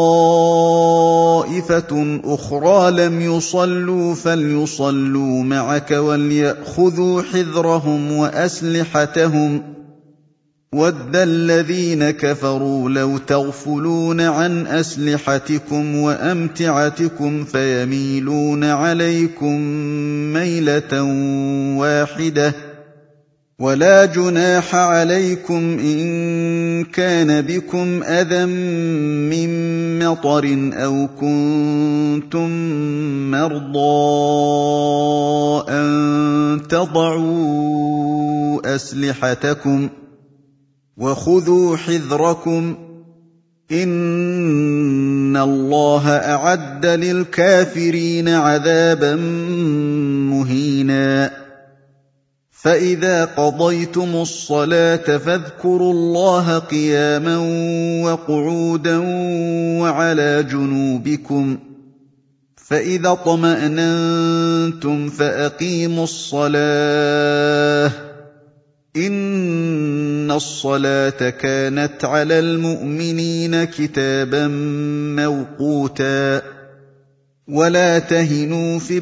طائفة أخرى لم يصلوا فليصلوا معك وليأخذوا حذرهم وأسلحتهم وَدَّ الَّذِينَ كَفَرُوا لَوْ تَغْفُلُونَ عَنْ أَسْلِحَتِكُمْ وَأَمْتِعَتِكُمْ فَيَمِيلُونَ عَلَيْكُمْ مَيْلَةً وَاحِدَةً وَلَا جُنَاحَ عَلَيْكُمْ إِن كَانَ بِكُمْ أَذًى مِّن مَّطَرٍ أَوْ كُنتُم مَّرْضَىٰ أَن تَضَعُوا أَسْلِحَتَكُمْ وَخُذُوا حِذْرَكُمْ إِنَّ اللَّهَ أَعَدَّ لِلْكَافِرِينَ عَذَابًا مُّهِينًا فَإِذَا قَضَيْتُمُ الصَّلَاةَ فاذكروا اللَّهَ قِيَامًا وَقُعُودًا وَعَلَىٰ جُنُوبِكُمْ فَإِذَا اطْمَأْنَنتُمْ فَأَقِيمُوا الصَّلَاةَ إِنَّ الصَّلَاةَ كَانَتْ عَلَى الْمُؤْمِنِينَ كِتَابًا مَّوْقُوتًا وَلَا تَهِنُوا فِي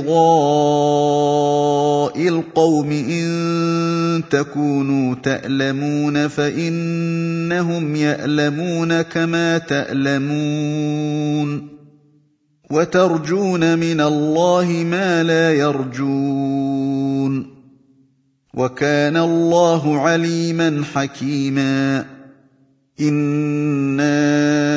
ابْتِغَاءِ الْقَوْمِ إِن تَكُونُوا تَأْلَمُونَ فَإِنَّهُمْ يَأْلَمُونَ كَمَا تَأْلَمُونَ وَتَرْجُونَ مِنَ اللَّهِ مَا لَا يَرْجُونَ وَكَانَ اللَّهُ عَلِيمًا حَكِيمًا إِنَّا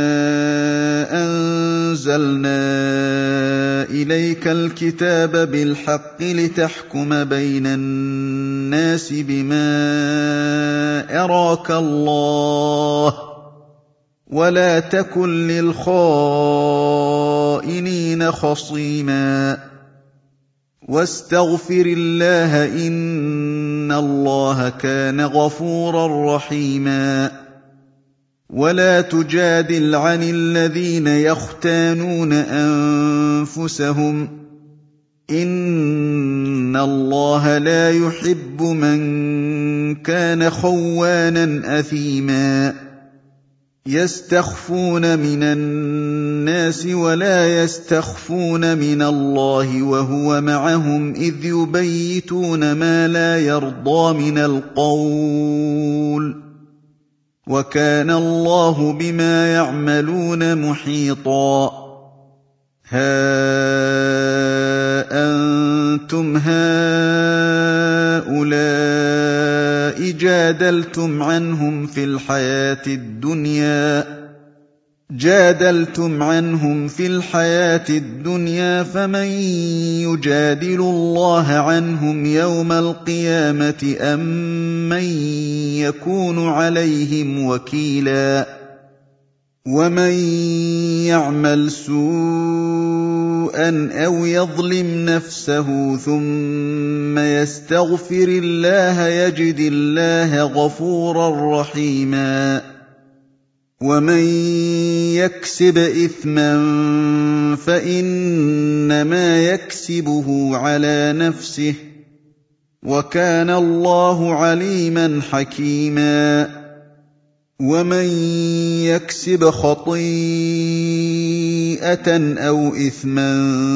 أَنزَلْنَا إِلَيْكَ الْكِتَابَ بِالْحَقِّ لِتَحْكُمَ بَيْنَ النَّاسِ بِمَا أَرَاكَ اللَّهُ وَلَا تَكُن لِّلْخَائِنِينَ خَصِيمًا وَاسْتَغْفِرِ اللَّهَ إِنَّ اللَّهَ كَانَ غَفُورًا رَّحِيمًا وَلَا تُجَادِلْ عَنِ الَّذِينَ يَخْتَانُونَ أَنفُسَهُمْ إِنَّ اللَّهَ لَا يُحِبُّ مَن كَانَ خَوَّانًا أَثِيمًا يَسْتَخْفُونَ مِنَ النَّاسِ وَلَا يَسْتَخْفُونَ مِنَ اللَّهِ وَهُوَ مَعَهُمْ إِذْ يُبَيِّتُونَ مَا لَا يَرْضَىٰ مِنَ الْقَوْلِ وَكَانَ اللَّهُ بِمَا يَعْمَلُونَ مُحِيطًا هَا أَنتُمْ هَٰؤُلَاءِ جَادَلْتُمْ عَنْهُمْ فِي الْحَيَاةِ الدُّنْيَا جادلتم عنهم في الحياة الدنيا فمن يجادل الله عنهم يوم القيامة أم من يكون عليهم وكيلا ومن يعمل سوءا أو يظلم نفسه ثم يستغفر الله يجد الله غفورا رحيما ومن يكسب إثما فإنما يكسبه على نفسه وكان الله عليما حكيما ومن يكسب خطيئة أو إثما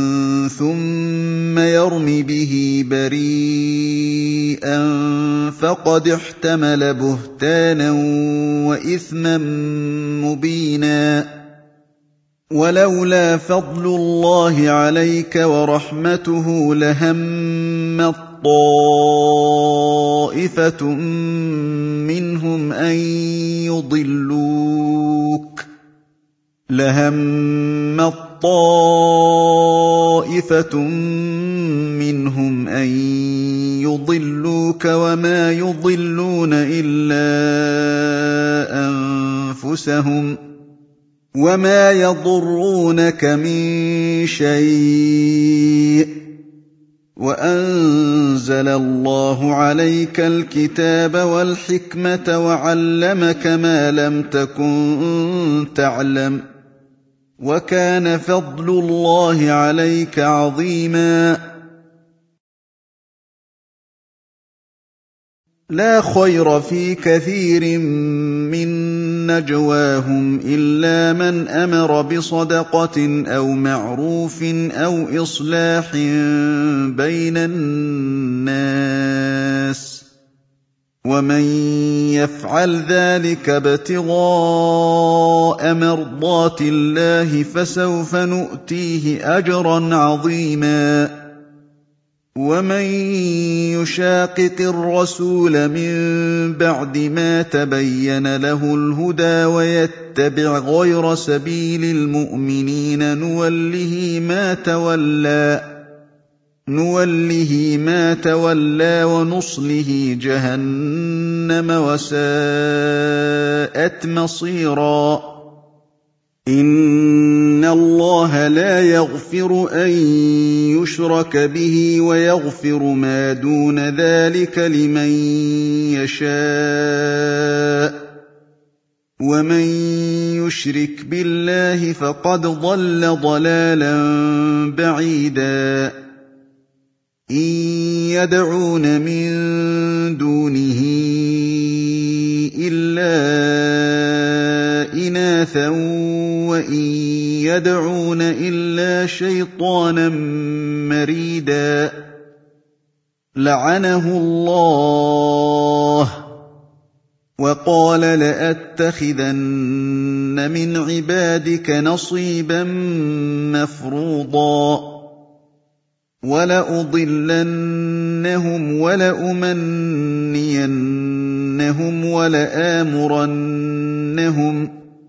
ثم يرم به بريئا فقد احتمل بهتانا وإثما مبينا ولولا فضل الله عليك ورحمته لهمت طَائِفَةٌ مِّنْهُمْ أَن يُضِلُّوكَ لَهَمَّتْ طَائِفَةٌ مِّنْهُمْ أَن يُضِلُّوكَ وَمَا يُضِلُّونَ إِلَّا أَنفُسَهُمْ وَمَا يَضُرُّونَكَ مِن شَيْءٍ ۚ وَأَنزَلَ اللَّهُ عَلَيْكَ الْكِتَابَ وَالْحِكْمَةَ وَعَلَّمَكَ مَا لَمْ تَكُن تَعْلَمُ ۚ وَكَانَ فَضْلُ اللَّهِ عَلَيْكَ عَظِيمًا. لَا خَيْرَ فِي كَثِيرٍ مِّن نَّجْوَاهُمْ إِلَّا مَنْ أَمَرَ بِصَدَقَةٍ أَوْ مَعْرُوفٍ أَوْ إِصْلَاحٍ بَيْنَ النَّاسِ ۚ وَمَن يَفْعَلْ ذَٰلِكَ ابْتِغَاءَ مَرْضَاتِ اللَّهِ فَسَوْفَ نُؤْتِيهِ أَجْرًا عَظِيمًا. وَمَن يُشَاقِقِ الرَّسُولَ مِن بَعْدِ مَا تَبَيَّنَ لَهُ الْهُدَىٰ وَيَتَّبِعْ غَيْرَ سَبِيلِ الْمُؤْمِنِينَ نُوَلِّهِ مَا تَوَلَّىٰ وَنُصْلِهِ جَهَنَّمَ وَسَاءَتْ مَصِيرًا. إِنَّ اللَّهَ لَا يَغْفِرُ أَن يُشْرَكَ بِهِ وَيَغْفِرُ مَا دُونَ ذَٰلِكَ لِمَن يَشَاءُ ۚ وَمَن يُشْرِكْ بِاللَّهِ فَقَدْ ضَلَّ ضَلَالًا بَعِيدًا. إِن يَدْعُونَ مِن دُونِهِ إِلَّا إِنَاثًا وَإِن يَدْعُونَ إِلَّا شَيْطَانًا مَّرِيدًا. لَّعَنَهُ اللَّهُ وَقَالَ لَأَتَّخِذَنَّ مِنْ عِبَادِكَ نَصِيبًا مَّفْرُوضًا وَلَأُضِلَّنَّهُمْ وَلَأُمَنِّيَنَّهُمْ وَلَآمُرَنَّهُمْ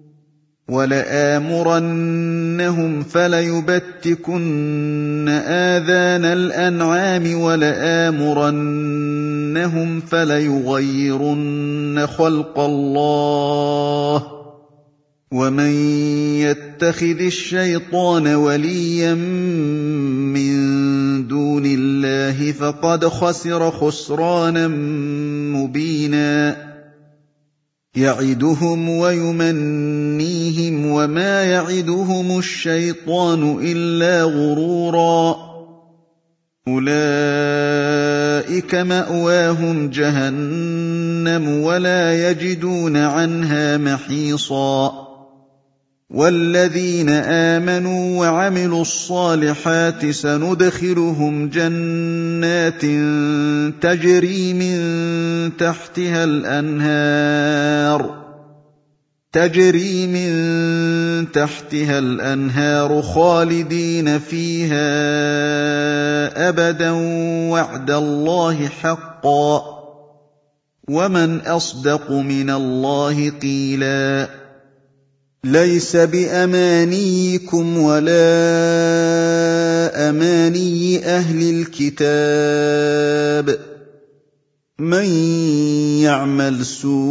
وَلَآمُرَنَّهُمْ فَلَيُبَتِّكُنَّ آذَانَ الْأَنْعَامِ وَلَآمُرَنَّهُمْ فَلَيُغَيِّرُنَّ خَلْقَ اللَّهِ ۚ وَمَن يَتَّخِذِ الشَّيْطَانَ وَلِيًّا مِّن دُونِ اللَّهِ فَقَدْ خَسِرَ خُسْرَانًا مُّبِينًا. يَعِدُهُمْ وَيُمَنِّيهِمْ وَمَا يَعِدُهُمُ الشَّيْطَانُ إِلَّا غُرُورًا. أُولَٰئِكَ مَأْوَاهُمْ جَهَنَّمُ وَلَا يَجِدُونَ عَنْهَا مَحِيصًا. وَالَّذِينَ آمَنُوا وَعَمِلُوا الصَّالِحَاتِ سَنُدْخِلُهُمْ جَنَّاتٍ تَجْرِي مِن تَحْتِهَا الْأَنْهَارُ تَجْرِي مِن تَحْتِهَا الْأَنْهَارُ خَالِدِينَ فِيهَا أَبَدًا ۖ وَعْدَ اللَّهِ حَقًّا ۚ وَمَنْ أَصْدَقُ مِنَ اللَّهِ قِيلًا. لَيْسَ بِأَمَانِيِّكُمْ وَلَا أَمَانِيِّ أَهْلِ الْكِتَابِ ۗ مَن يَعْمَلْ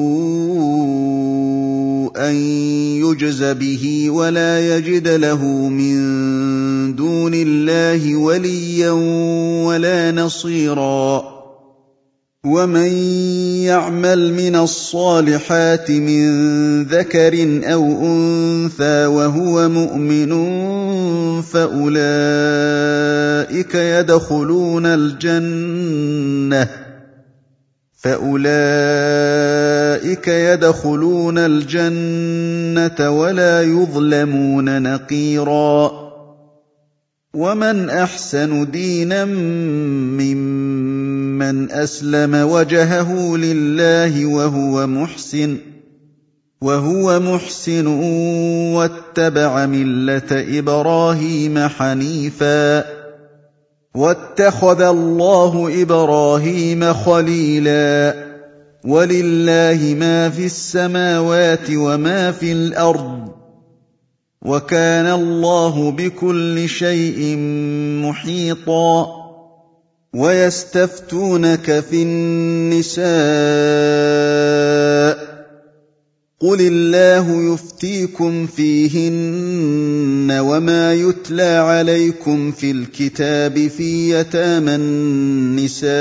سُوءًا يُجْزَ بِهِ وَلَا يَجِدْ لَهُ مِن دُونِ اللَّهِ وَلِيًّا وَلَا نَصِيرًا. وَمَن يَعْمَلْ مِنَ الصَّالِحَاتِ مِن ذَكَرٍ أَوْ أُنثَىٰ وَهُوَ مُؤْمِنٌ فَأُولَٰئِكَ يَدْخُلُونَ الْجَنَّةَ فَأُولَٰئِكَ يَدْخُلُونَ الْجَنَّةَ وَلَا يُظْلَمُونَ نَقِيرًا. وَمَنْ أَحْسَنُ دِينًا مِّمَّنْ أَسْلَمَ وَجْهَهُ لِلَّهِ وَهُوَ مُحْسِنٌ وَهُوَ مُحْسِنٌ وَاتَّبَعَ مِلَّةَ إِبْرَاهِيمَ حَنِيفًا واتخذ الله إبراهيم خليلا ولله ما في السماوات وما في الأرض وكان الله بكل شيء محيطا ويستفتونك في النساء قل الله يفتيكم فيهن وما يتلى عليكم في الكتاب في يتامى النساء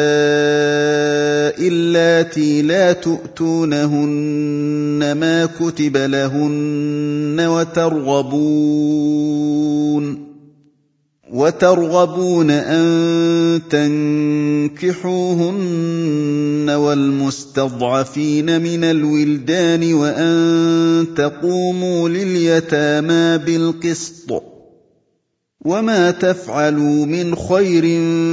اللاتي لا تؤتونهن ما كتب لهن وترغبون وترغبون أن تنكحوهن والمستضعفين من الولدان وأن تقوموا لليتامى بالقسط وما تفعلوا من خير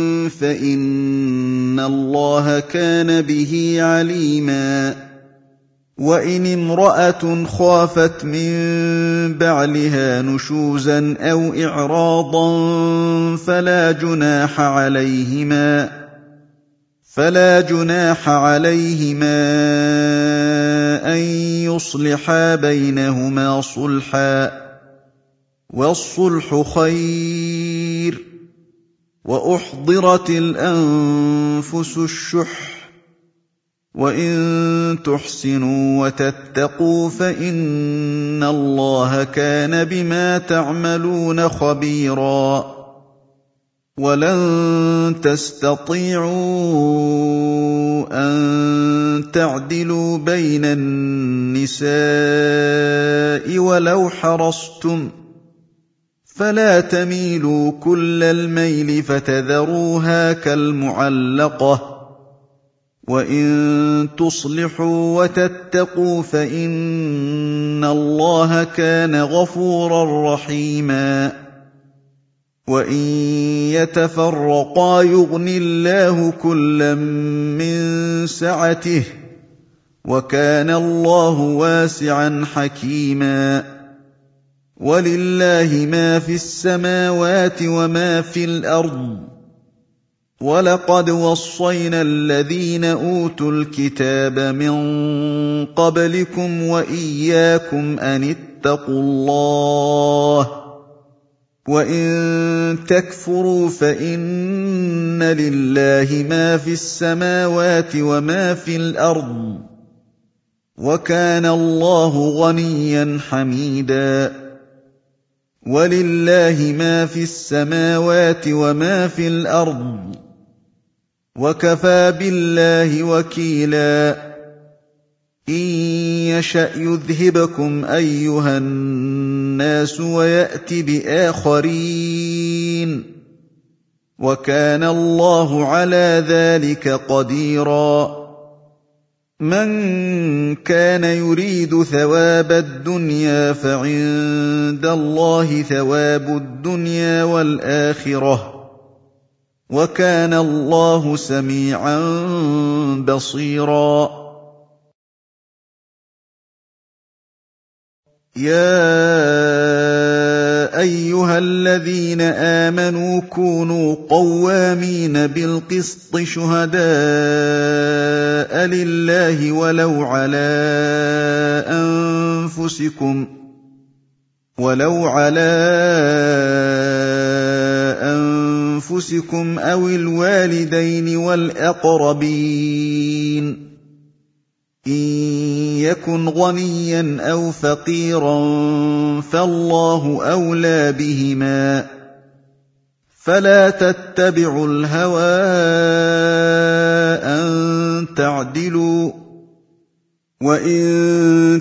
فإن الله كان به عليما وإن امرأة خافت من بعلها نشوزا أو إعراضا فلا جناح عليهما فلا جناح عليهما أن يصلحا بينهما صلحا والصلح خير وأحضرت الأنفس الشح وإن تحسنوا وتتقوا فإن الله كان بما تعملون خبيرا ولن تستطيعوا أن تعدلوا بين النساء ولو حرصتم فلا تميلوا كل الميل فتذروها كالمعلقة وإن تصلحوا وتتقوا فإن الله كان غفورا رحيما وإن يتفرقا يغن الله كلا من سعته وكان الله واسعا حكيما ولله ما في السماوات وما في الأرض ولقد وصينا الذين أوتوا الكتاب من قبلكم وإياكم أن اتقوا الله وإن تكفروا فإن لله ما في السماوات وما في الأرض وكان الله غنيا حميدا ولله ما في السماوات وما في الأرض وكفى بالله وكيلا إن يشأ يذهبكم أيها الناس ويأت بآخرين وكان الله على ذلك قديرا من كان يريد ثواب الدنيا فعند الله ثواب الدنيا والآخرة وكان الله سميعا بصيرا يا أيها الذين آمنوا كونوا قوامين بالقسط شهداء لله ولو على أنفسكم ولو على أنفسكم أو الوالدين والأقربين إن يكن غنيا أو فقيرا فالله أولى بهما فلا تتبعوا الهوى أن تعدلوا وإن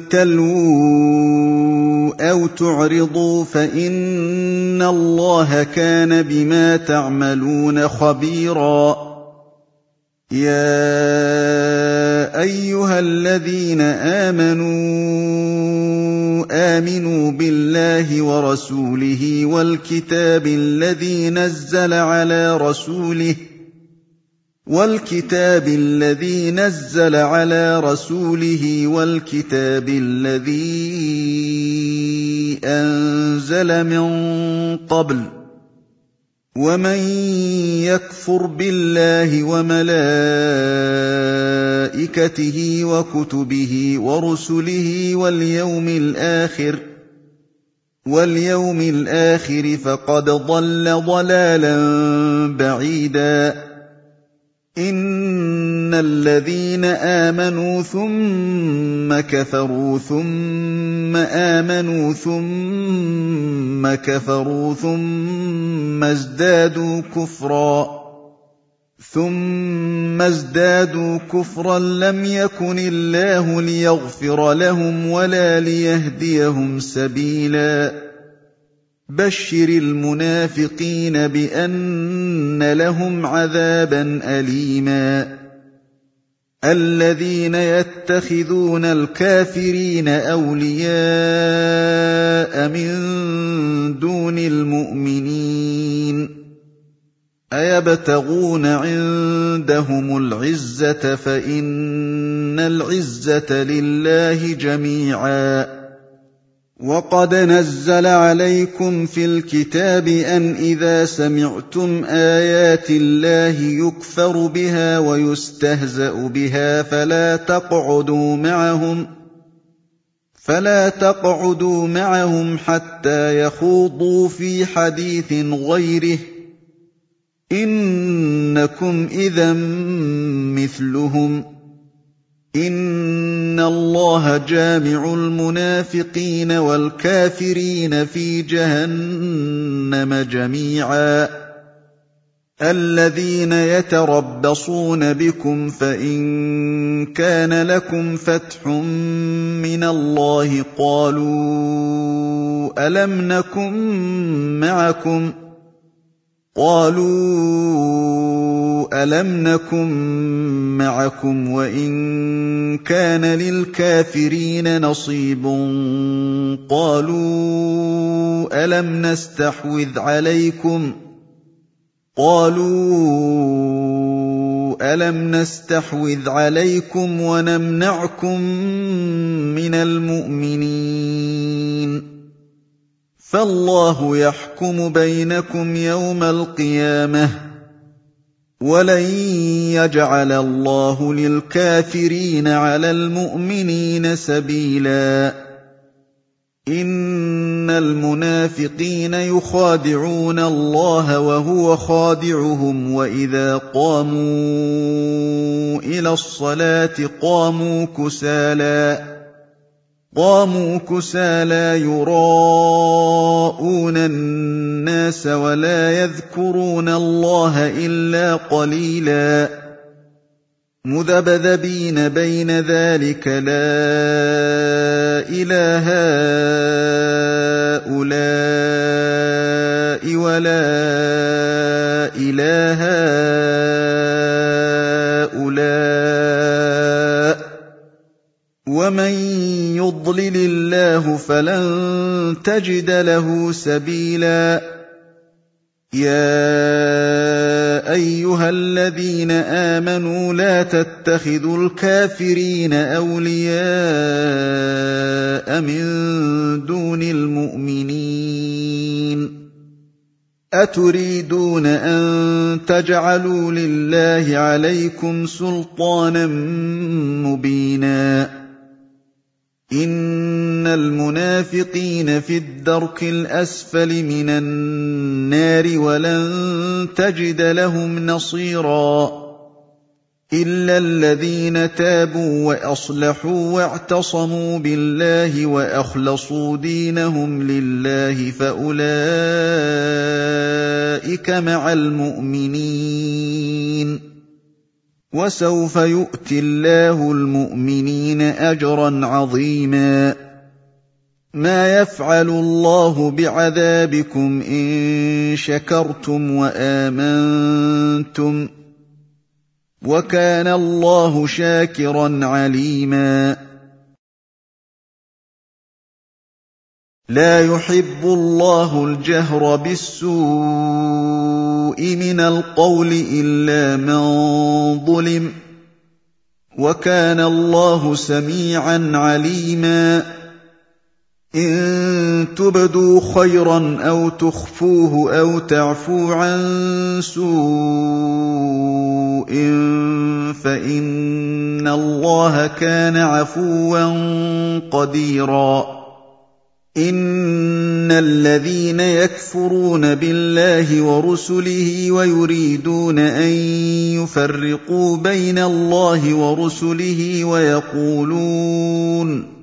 تلووا أو تعرضوا فإن الله كان بما تعملون خبيرا يا أيها الذين آمنوا آمنوا بالله ورسوله والكتاب الذي نزل على رسوله والكتاب الذي نزل على رسوله والكتاب الذي أنزل من قبل ومن يكفر بالله وملائكته وكتبه ورسله واليوم الآخر واليوم الآخر فقد ضل ضلالا بعيدا إن الذين آمنوا ثم كفروا ثم آمنوا ثم كفروا ثم ازدادوا كفرا ثم ازدادوا كفرا لم يكن الله ليغفر لهم ولا ليهديهم سبيلا بشر المنافقين بأن لهم عذابا أليما الذين يتخذون الكافرين أولياء من دون المؤمنين أيبتغون عندهم العزة فإن العزة لله جميعا وقد نزل عليكم في الكتاب أن إذا سمعتم آيات الله يكفر بها ويستهزأ بها فلا تقعدوا معهم فلا تقعدوا معهم حتى يخوضوا في حديث غيره إنكم إذا مثلهم إن الله جامع المنافقين والكافرين في جهنم جميعا الذين يتربصون بكم فإن كان لكم فتح من الله قالوا ألم نكن معكم قالوا ألم نكن معكم وإن كان للكافرين نصيب قالوا ألم نستحوذ عليكم قالوا ألم نستحوذ عليكم ونمنعكم من المؤمنين فالله يحكم بينكم يوم القيامة ولن يجعل الله للكافرين على المؤمنين سبيلا إن المنافقين يخادعون الله وهو خادعهم وإذا قاموا إلى الصلاة قاموا كسالى قاموا كسالى يراءون الناس ولا يذكرون الله إلا قليلا مذبذبين بين ذلك لا إله هؤلاء ولا إله هؤلاء ومن يضلل الله فلن تجد له سبيلا يا أيها الذين آمنوا لا تتخذوا الكافرين أولياء من دون المؤمنين أتريدون أن تجعلوا لله عليكم سلطانا مبينا إن المنافقين في الدرك الأسفل من النار ولن تجد لهم نصيرا إلا الذين تابوا وأصلحوا واعتصموا بالله وأخلصوا دينهم لله فأولئك مع المؤمنين وسوف يؤتي الله المؤمنين أجرا عظيما ما يفعل الله بعذابكم إن شكرتم وآمنتم وكان الله شاكرا عليما لا يحب الله الجهر بالسوء من القول إلا من ظلم وكان الله سميعا عليما إن تبدوا خيرا أو تخفوه أو تعفوا عن سوء فإن الله كان عفوا قديرا إن الذين يكفرون بالله ورسله ويريدون أن يفرقوا بين الله ورسله ويقولون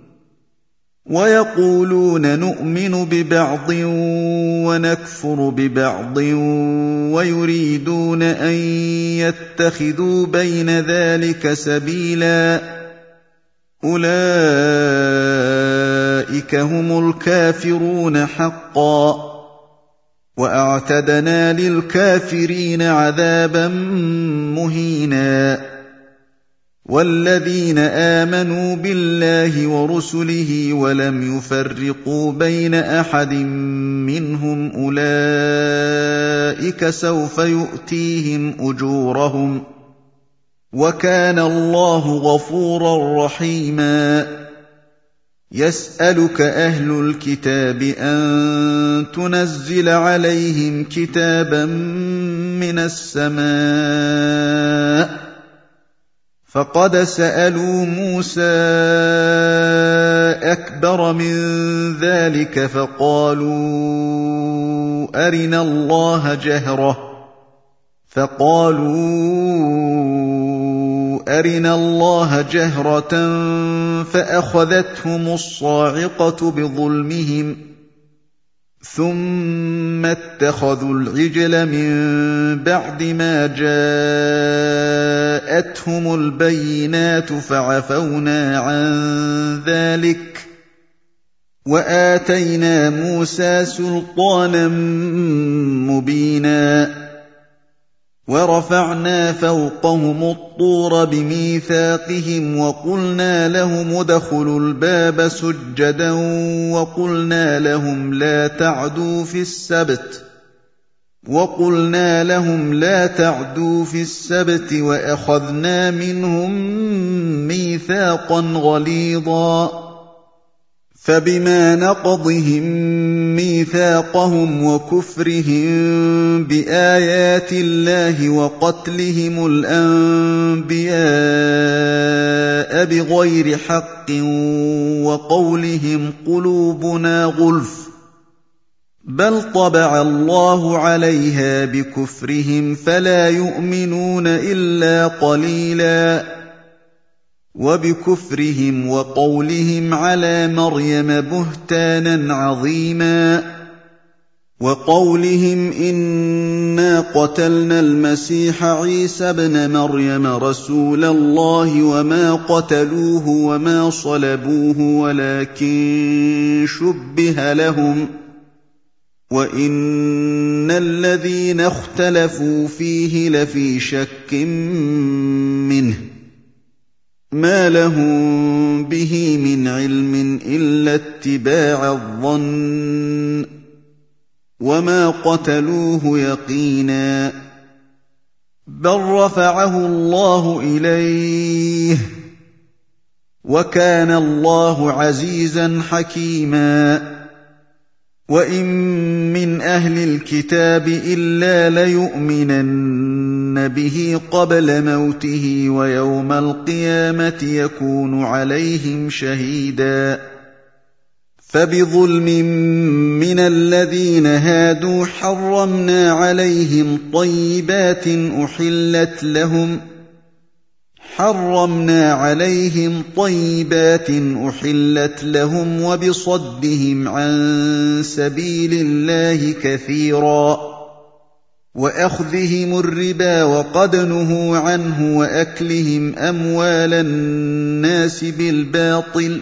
ويقولون نؤمن ببعض ونكفر ببعض ويريدون أن يتخذوا بين ذلك سبيلا أولئك هم الكافرون حقا وأعتدنا للكافرين عذابا مهينا والذين آمنوا بالله ورسله ولم يفرقوا بين أحد منهم أولئك سوف يؤتيهم أجورهم وكان الله غفورا رحيما يسألك أهل الكتاب أن تنزل عليهم كتابا من السماء فقد سألوا موسى أكبر من ذلك فقالوا أرنا الله جهرة فقالوا أرنا الله جهرة فأخذتهم الصاعقة بظلمهم ثم اتخذوا العجل من بعد ما جاءتهم البينات فعفونا عن ذلك وآتينا موسى سلطانا مبينا ورفعنا فوقهم الطور بميثاقهم وقلنا لهم ادخلوا الباب سجدا وقلنا لهم لا تعدوا في السبت وقلنا لهم لا تعدوا في السبت وأخذنا منهم ميثاقا غليظا فبما نقضهم ميثاقهم وكفرهم بآيات الله وقتلهم الأنبياء بغير حق وقولهم قلوبنا غلف بل طبع الله عليها بكفرهم فلا يؤمنون إلا قليلا وبكفرهم وقولهم على مريم بهتانا عظيما وقولهم إنا قتلنا المسيح عيسى ابن مريم رسول الله وما قتلوه وما صلبوه ولكن شبه لهم وإن الذين اختلفوا فيه لفي شك منه ما لهم به من علم إلا اتباع الظن وما قتلوه يقينا بل رفعه الله إليه وكان الله عزيزا حكيما وإن من أهل الكتاب إلا ليؤمنن به قبل موته ويوم القيامة يكون عليهم شهيدا فبظلم من الذين هادوا حرمنا عليهم طيبات أحلت لهم حرمنا عليهم طيبات أحلت لهم وبصدهم عن سبيل الله كثيرا وأخذهم الربا وقد نهوا عنه وأكلهم أموال الناس بالباطل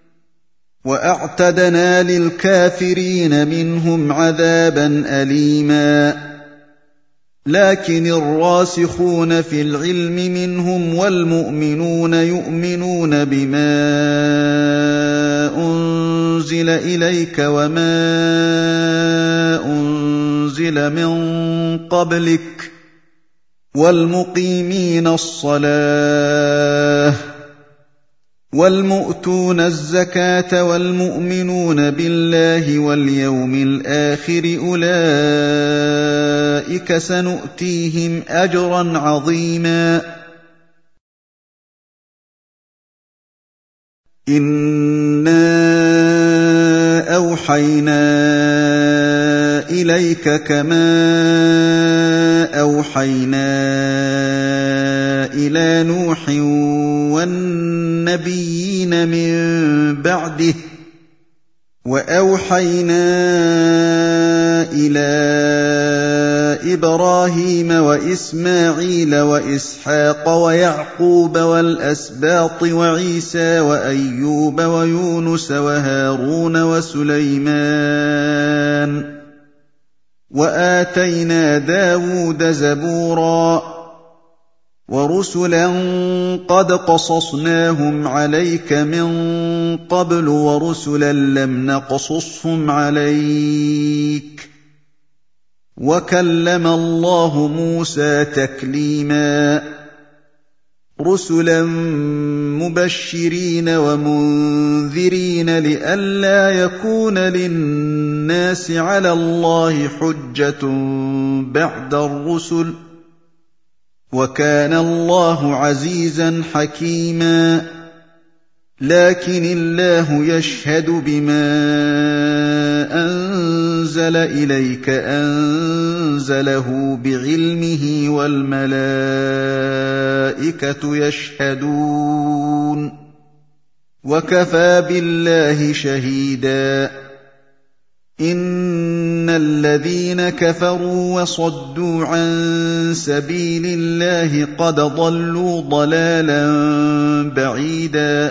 وأعتدنا للكافرين منهم عذابا أليما لكن الراسخون في العلم منهم والمؤمنون يؤمنون بما أنزل إليك وما أنزل من قبلك والمقيمين الصلاة وَالْمُؤْتُونَ الزَّكَاةَ وَالْمُؤْمِنُونَ بِاللَّهِ وَالْيَوْمِ الْآخِرِ أُولَٰئِكَ سَنُؤْتِيهِمْ أَجْرًا عَظِيمًا إِنَّا أَوْحَيْنَا إِلَيْكَ كَمَا أَوْحَيْنَا إِلَىٰ نُوحٍ وَالنَّبِيِّينَ مِن بَعْدِهِ وَأَوْحَيْنَا إِلَىٰ إِبْرَاهِيمَ وَإِسْمَاعِيلَ وَإِسْحَاقَ وَيَعْقُوبَ وَالْأَسْبَاطِ وَعِيسَىٰ وَأَيُّوبَ وَيُونُسَ وَهَارُونَ وَسُلَيْمَانَ وَآتَيْنَا دَاوُودَ زَبُورًا وَرُسُلًا قَدْ قَصَصْنَاهُمْ عَلَيْكَ مِن قَبْلُ وَرُسُلًا لَّمْ نَقْصُصْهُمْ عَلَيْكَ وَكَلَّمَ اللَّهُ مُوسَىٰ تَكْلِيمًا رُسُلًا مُّبَشِّرِينَ وَمُنذِرِينَ لِئَلَّا يَكُونَ لِلنَّاسِ عَلَى اللَّهِ حُجَّةٌ بَعْدَ الرُّسُلِ ۚ وَكَانَ اللَّهُ عَزِيزًا حَكِيمًا لَّٰكِنِ اللَّهُ يَشْهَدُ بِمَا أَنزَلَ إِلَيْكَ أَنزَلَهُ بِعِلْمِهِ وَالْمَلَائِكَةُ يَشْهَدُونَ ۚ وَكَفَىٰ بِاللَّهِ شَهِيدًا إِنَّ الَّذِينَ كَفَرُوا وَصَدُّوا عَن سَبِيلِ اللَّهِ قَدْ ضَلُّوا ضَلَالًا بَعِيدًا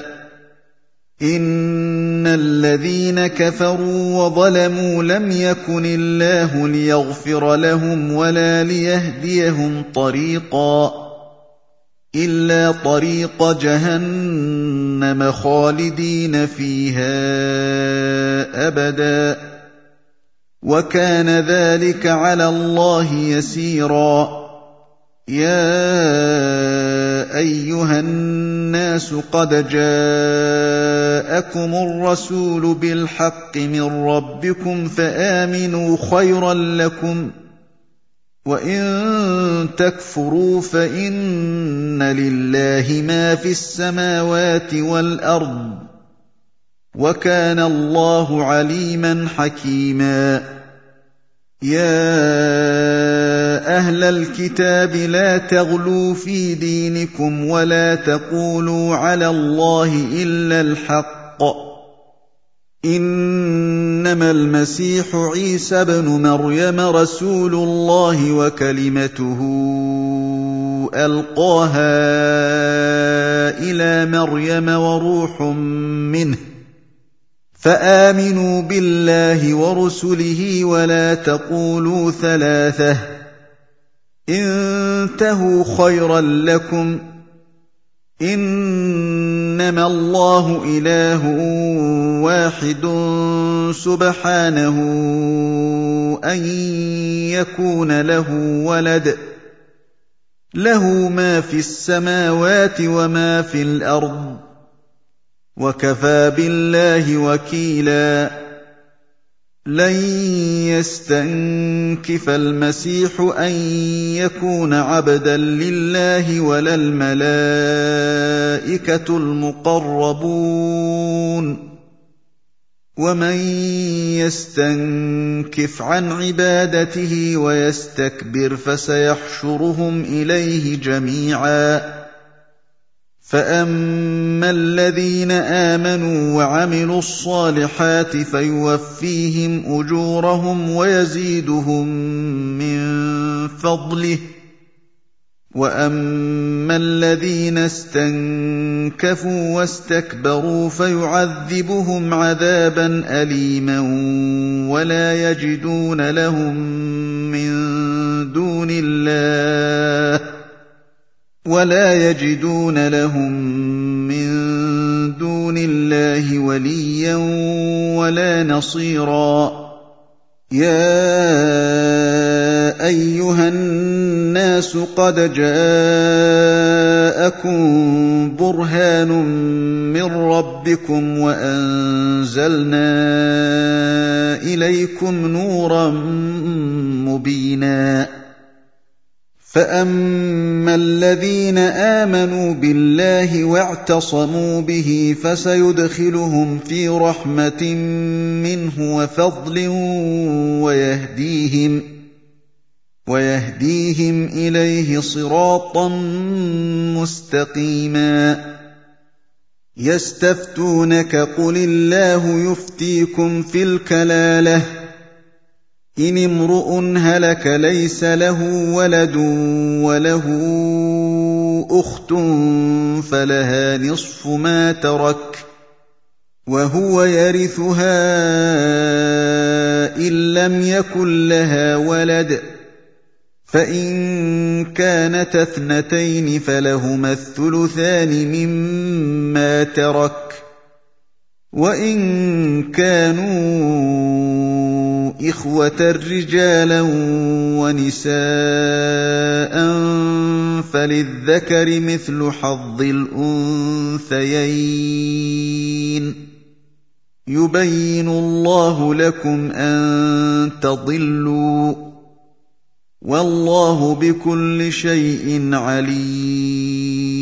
إِنَّ الَّذِينَ كَفَرُوا وَظَلَمُوا لَمْ يَكُنِ اللَّهُ لِيَغْفِرَ لَهُمْ وَلَا لِيَهْدِيَهُمْ طَرِيقًا إِلَّا طَرِيقَ جَهَنَّمَ خَالِدِينَ فِيهَا أَبَدًا ۚ وَكَانَ ذَٰلِكَ عَلَى اللَّهِ يَسِيرًا يَا أَيُّهَا النَّاسُ قَدْ جَاءَكُمُ الرَّسُولُ بِالْحَقِّ مِن رَّبِّكُمْ فَآمِنُوا خَيْرًا لَّكُمْ ۚ وَإِن تَكْفُرُوا فَإِنَّ لِلَّهِ مَا فِي السَّمَاوَاتِ وَالْأَرْضِ ۚ وَكَانَ اللَّهُ عَلِيمًا حَكِيمًا يَا أَهْلَ الْكِتَابِ لَا تَغْلُوا فِي دِينِكُمْ وَلَا تَقُولُوا عَلَى اللَّهِ إِلَّا الْحَقَّ ۚ إِنَّمَا الْمَسِيحُ عِيسَى ابْنُ مَرْيَمَ رَسُولُ اللَّهِ وَكَلِمَتُهُ أَلْقَاهَا إِلَىٰ مَرْيَمَ وَرُوحٌ مِّنْهُ ۖ فَآمِنُوا بِاللَّهِ وَرُسُلِهِ وَلَا تَقُولُوا ثَلَاثَةٌ ۚ انتهوا خَيْرًا لَّكُمْ ۚ إِنَّمَا اللَّهُ إِلَٰهٌ وَاحِدٌ سُبْحَانَهُ أَن يَكُونَ لَهُ وَلَدٌ ۘ لَّهُ مَا فِي السَّمَاوَاتِ وَمَا فِي الْأَرْضِ ۚ وَكَفَىٰ بِاللَّهِ وَكِيلًا لَّن يَسْتَنكِفَ الْمَسِيحُ أَن يَكُونَ عَبْدًا لِّلَّهِ وَلَا الْمَلَائِكَةُ الْمُقَرَّبُونَ وَمَن يَسْتَنكِفْ عَنْ عِبَادَتِهِ وَيَسْتَكْبِرْ فَسَيَحْشُرُهُمْ إِلَيْهِ جَمِيعًا فَأَمَّا الَّذِينَ آمَنُوا وَعَمِلُوا الصَّالِحَاتِ فَيُوَفِّيهِمْ أُجُورَهُمْ وَيَزِيدُهُم مِّن فَضْلِهِ ۖ وَأَمَّا الَّذِينَ اسْتَنكَفُوا وَاسْتَكْبَرُوا فَيُعَذِّبُهُمْ عَذَابًا أَلِيمًا وَلَا يَجِدُونَ لَهُم مِّن دُونِ اللَّهِ وَلَا يَجِدُونَ لَهُم مِّن دُونِ اللَّهِ وَلِيًّا وَلَا نَصِيرًا يَا أَيُّهَا النَّاسُ قَدْ جَاءَكُم جاءكم برهان من ربكم وأنزلنا إليكم نورا مبينا فأما الذين آمنوا بالله واعتصموا به فسيدخلهم في رحمة منه وفضل ويهديهم ويهديهم إليه صراطا مستقيما يستفتونك قل الله يفتيكم في الكلالة إن امرؤ هلك ليس له ولد وله أخت فلها نصف ما ترك وهو يرثها إن لم يكن لها ولد فإن كانت اثنتين فلهما الثلثان مما ترك وإن كانوا إخوة رجالا ونساء فللذكر مثل حظ الأنثيين يبين الله لكم أن تضلوا والله بكل شيء عليم